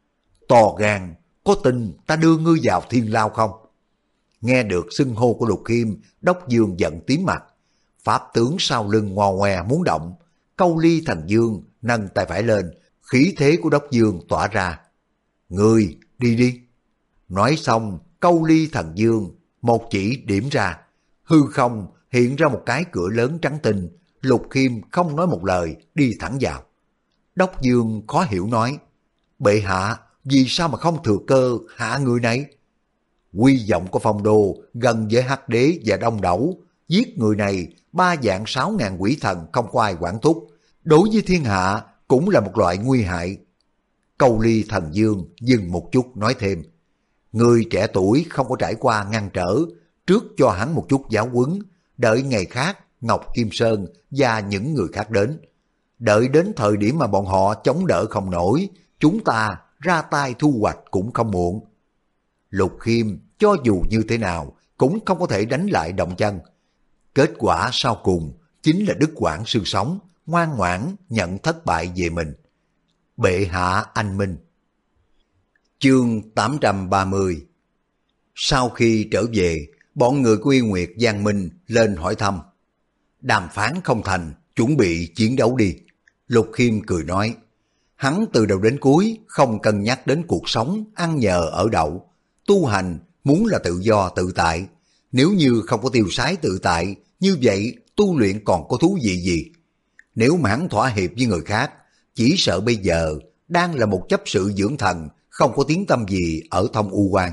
To gan, có tin ta đưa ngươi vào thiên lao không? Nghe được xưng hô của Lục Khiêm, Đốc Dương giận tím mặt. Pháp tướng sau lưng ngoa ngoe muốn động, Câu Ly Thần Dương nâng tay phải lên, khí thế của Đốc Dương tỏa ra. Ngươi đi đi. Nói xong, Câu Ly Thần Dương một chỉ điểm ra, hư không hiện ra một cái cửa lớn trắng tinh. Lục Khiêm không nói một lời, đi thẳng vào. Đốc Dương khó hiểu nói, bệ hạ, vì sao mà không thừa cơ hạ người này? Quy vọng của Phong Đô gần với Hắc Đế và Đông Đẩu, giết người này 3.600.000 quỷ thần không có ai quản thúc, đối với thiên hạ cũng là một loại nguy hại. Câu Ly Thần Dương dừng một chút nói thêm, người trẻ tuổi không có trải qua ngăn trở, trước cho hắn một chút giáo huấn, đợi ngày khác Ngọc Kim Sơn và những người khác đến. Đợi đến thời điểm mà bọn họ chống đỡ không nổi, chúng ta ra tay thu hoạch cũng không muộn. Lục Khiêm cho dù như thế nào cũng không có thể đánh lại động chân. Kết quả sau cùng chính là đứt quãng xương sống, ngoan ngoãn nhận thất bại về mình. Bệ hạ anh minh. Chương 830. Sau khi trở về, bọn người của Uyên Nguyệt Giang Minh lên hỏi thăm. Đàm phán không thành, chuẩn bị chiến đấu đi. Lục Khiêm cười nói, hắn từ đầu đến cuối không cân nhắc đến cuộc sống ăn nhờ ở đậu. Tu hành muốn là tự do tự tại, nếu như không có tiêu sái tự tại, như vậy tu luyện còn có thú vị gì? Nếu mà hắn thỏa hiệp với người khác, chỉ sợ bây giờ đang là một chấp sự dưỡng thần, không có tiếng tăm gì ở Thông U Quan.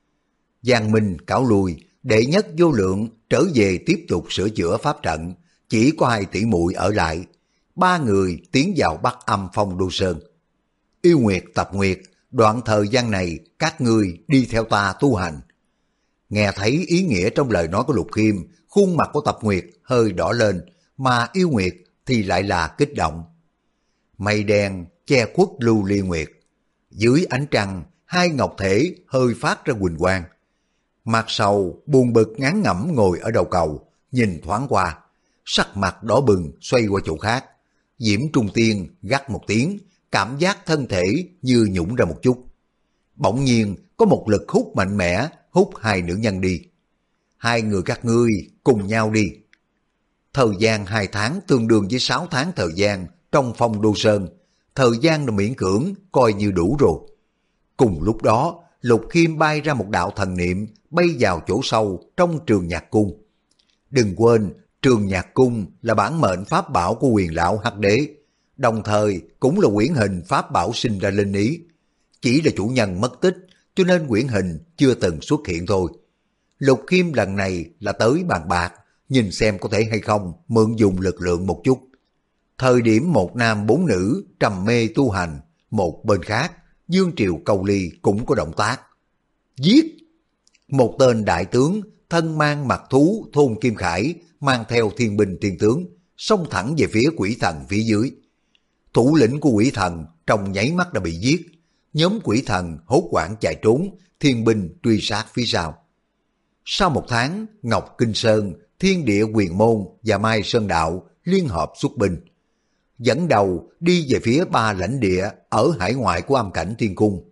Giang Minh cáo lui, đệ nhất vô lượng trở về tiếp tục sửa chữa pháp trận, chỉ có 2 tỷ muội ở lại. 3 người tiến vào Bắc Âm Phong Đô Sơn. Yêu Nguyệt, Tập Nguyệt, đoạn thời gian này các ngươi đi theo ta tu hành. Nghe thấy ý nghĩa trong lời nói của Lục Khiêm, khuôn mặt của Tập Nguyệt hơi đỏ lên, mà Yêu Nguyệt thì lại là kích động. Mây đen che khuất Lưu Ly Nguyệt, dưới ánh trăng 2 ngọc thể hơi phát ra huỳnh quang. Mặt sầu buồn bực ngán ngẩm ngồi ở đầu cầu, nhìn thoáng qua, sắc mặt đỏ bừng xoay qua chỗ khác. Diễm Trung Tiên gắt một tiếng, cảm giác thân thể như nhũng ra một chút. Bỗng nhiên có một lực hút mạnh mẽ hút 2 nữ nhân đi. 2 người các ngươi cùng nhau đi. Thời gian 2 tháng tương đương với 6 tháng thời gian trong Phong Đô Sơn, thời gian là miễn cưỡng coi như đủ rồi. Cùng lúc đó, Lục Khiêm bay ra một đạo thần niệm bay vào chỗ sâu trong Trường Nhạc Cung. Đừng quên, Trường Nhạc Cung là bản mệnh pháp bảo của Quyền lão Hắc Đế, đồng thời cũng là quyển hình pháp bảo sinh ra linh ý. Chỉ là chủ nhân mất tích, cho nên quyển hình chưa từng xuất hiện thôi. Lục Khiêm lần này là tới bàn bạc, nhìn xem có thể hay không mượn dùng lực lượng một chút. Thời điểm 1 nam 4 nữ trầm mê tu hành, một bên khác, Dương Triều Câu Ly cũng có động tác. Giết! Một tên đại tướng, thân mang mặt thú thôn Kim Khải, mang theo thiên binh thiên tướng, xông thẳng về phía quỷ thần phía dưới. Thủ lĩnh của quỷ thần trong nháy mắt đã bị giết. Nhóm quỷ thần hốt hoảng chạy trốn, thiên binh truy sát phía sau. Sau 1 tháng, Ngọc Kinh Sơn, Thiên Địa Quyền Môn và Mai Sơn Đạo liên hợp xuất binh. dẫn đầu đi về phía 3 lãnh địa ở hải ngoại của âm cảnh thiên cung.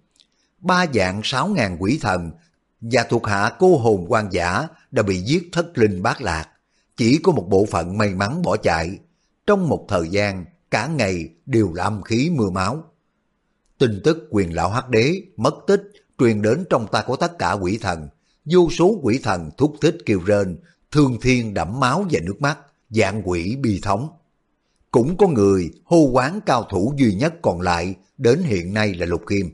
3 vạn 6.000 quỷ thần và thuộc hạ cô hồn quan giả đã bị giết thất linh bát lạc, chỉ có một bộ phận may mắn bỏ chạy. Trong một thời gian, cả ngày đều là âm khí mưa máu. Tin tức quyền lão hắc đế mất tích truyền đến trong tai của tất cả quỷ thần. Vô số quỷ thần thúc thích kêu rên, thương thiên đẫm máu và nước mắt, vạn quỷ bi thống. Cũng có người hô quán cao thủ duy nhất còn lại đến hiện nay là Lục Khiêm.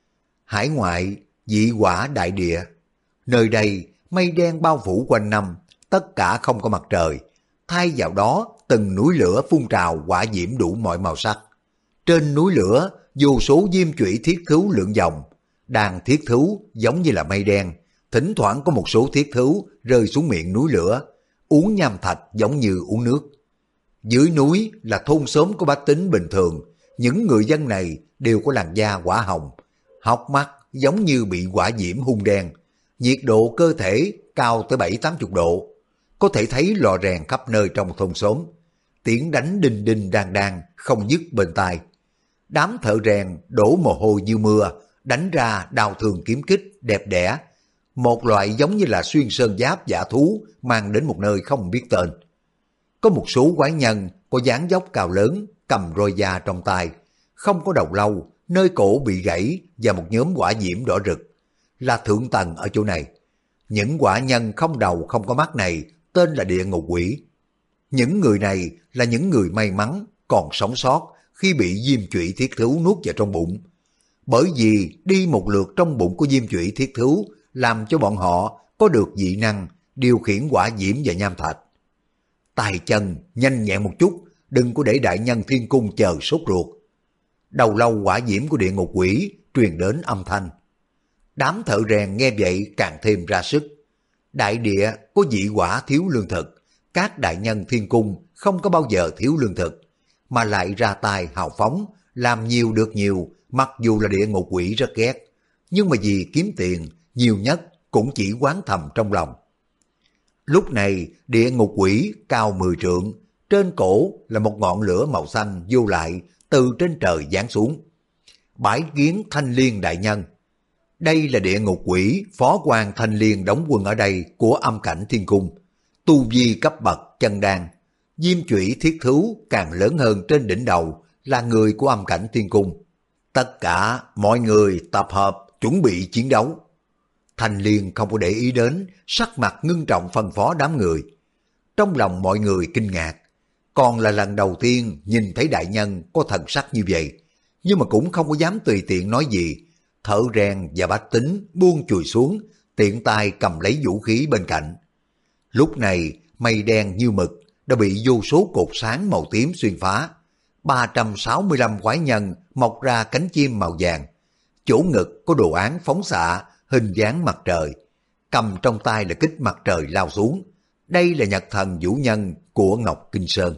Hải ngoại, dị quả đại địa. Nơi đây mây đen bao phủ quanh năm, tất cả không có mặt trời. Thay vào đó, từng núi lửa phun trào hỏa diễm đủ mọi màu sắc. Trên núi lửa, vô số diêm chủy thiết thú lượn vòng. Đàn thiết thú giống như là mây đen, thỉnh thoảng có một số thiết thú rơi xuống miệng núi lửa, uống nham thạch giống như uống nước. Dưới núi là thôn xóm của bách tính bình thường, những người dân này đều có làn da hỏa hồng, hốc mắt giống như bị hỏa diễm hun đen, nhiệt độ cơ thể cao tới 70-80 độ, có thể thấy lò rèn khắp nơi trong thôn xóm, tiếng đánh đinh đinh đang đang không dứt bên tai. Đám thợ rèn đổ mồ hôi như mưa, đánh ra đao thương kiếm kích đẹp đẽ, một loại giống như là xuyên sơn giáp giả thú mang đến một nơi không biết tên. Có một số quái nhân có dáng dốc cao lớn, cầm roi da trong tay, không có đầu lâu, nơi cổ bị gãy và một nhóm hỏa diễm đỏ rực, là thượng tầng ở chỗ này. Những hỏa nhân không đầu không có mắt này tên là địa ngục quỷ. Những người này là những người may mắn còn sống sót khi bị diêm chủy thiết thú nuốt vào trong bụng. Bởi vì đi một lượt trong bụng của diêm chủy thiết thú làm cho bọn họ có được dị năng điều khiển hỏa diễm và nham thạch. Tay chân nhanh nhẹn một chút, đừng có để đại nhân thiên cung chờ sốt ruột. Đầu lâu hỏa diễm của địa ngục quỷ truyền đến âm thanh. Đám thợ rèn nghe vậy càng thêm ra sức. Đại địa có dị hỏa thiếu lương thực, các đại nhân thiên cung không có bao giờ thiếu lương thực, mà lại ra tay hào phóng, làm nhiều được nhiều, mặc dù là địa ngục quỷ rất ghét, nhưng mà vì kiếm tiền, nhiều nhất cũng chỉ oán thầm trong lòng. Lúc này địa ngục quỷ cao 10 trượng, trên cổ là một ngọn lửa màu xanh vô lại từ trên trời giáng xuống. Bái kiến Thanh Liên đại nhân. Đây là địa ngục quỷ phó quan Thanh Liên đóng quân ở đây của âm cảnh thiên cung. Tu vi cấp bậc chân đan, diêm chủy thiết thú càng lớn hơn trên đỉnh đầu là người của âm cảnh thiên cung. Tất cả mọi người tập hợp chuẩn bị chiến đấu. Thanh Liên không có để ý đến, sắc mặt ngưng trọng phân phó đám người. Trong lòng mọi người kinh ngạc, còn là lần đầu tiên nhìn thấy đại nhân có thần sắc như vậy, nhưng mà cũng không có dám tùy tiện nói gì. Thợ rèn và bách tính buông chùi xuống, tiện tay cầm lấy vũ khí bên cạnh. Lúc này mây đen như mực đã bị vô số cột sáng màu tím xuyên phá. 365 quái nhân mọc ra cánh chim màu vàng, chỗ ngực có đồ án phóng xạ hình dáng mặt trời, cầm trong tay là kích mặt trời lao xuống. Đây là nhật thần vũ nhân của Ngọc Kinh Sơn.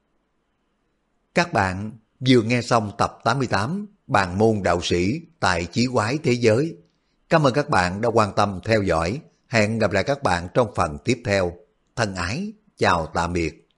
Các bạn vừa nghe xong tập 88 Bàn môn đạo sĩ tại Chí Quái Thế Giới. Cảm ơn các bạn đã quan tâm theo dõi. Hẹn gặp lại các bạn trong phần tiếp theo. Thân ái, chào tạm biệt.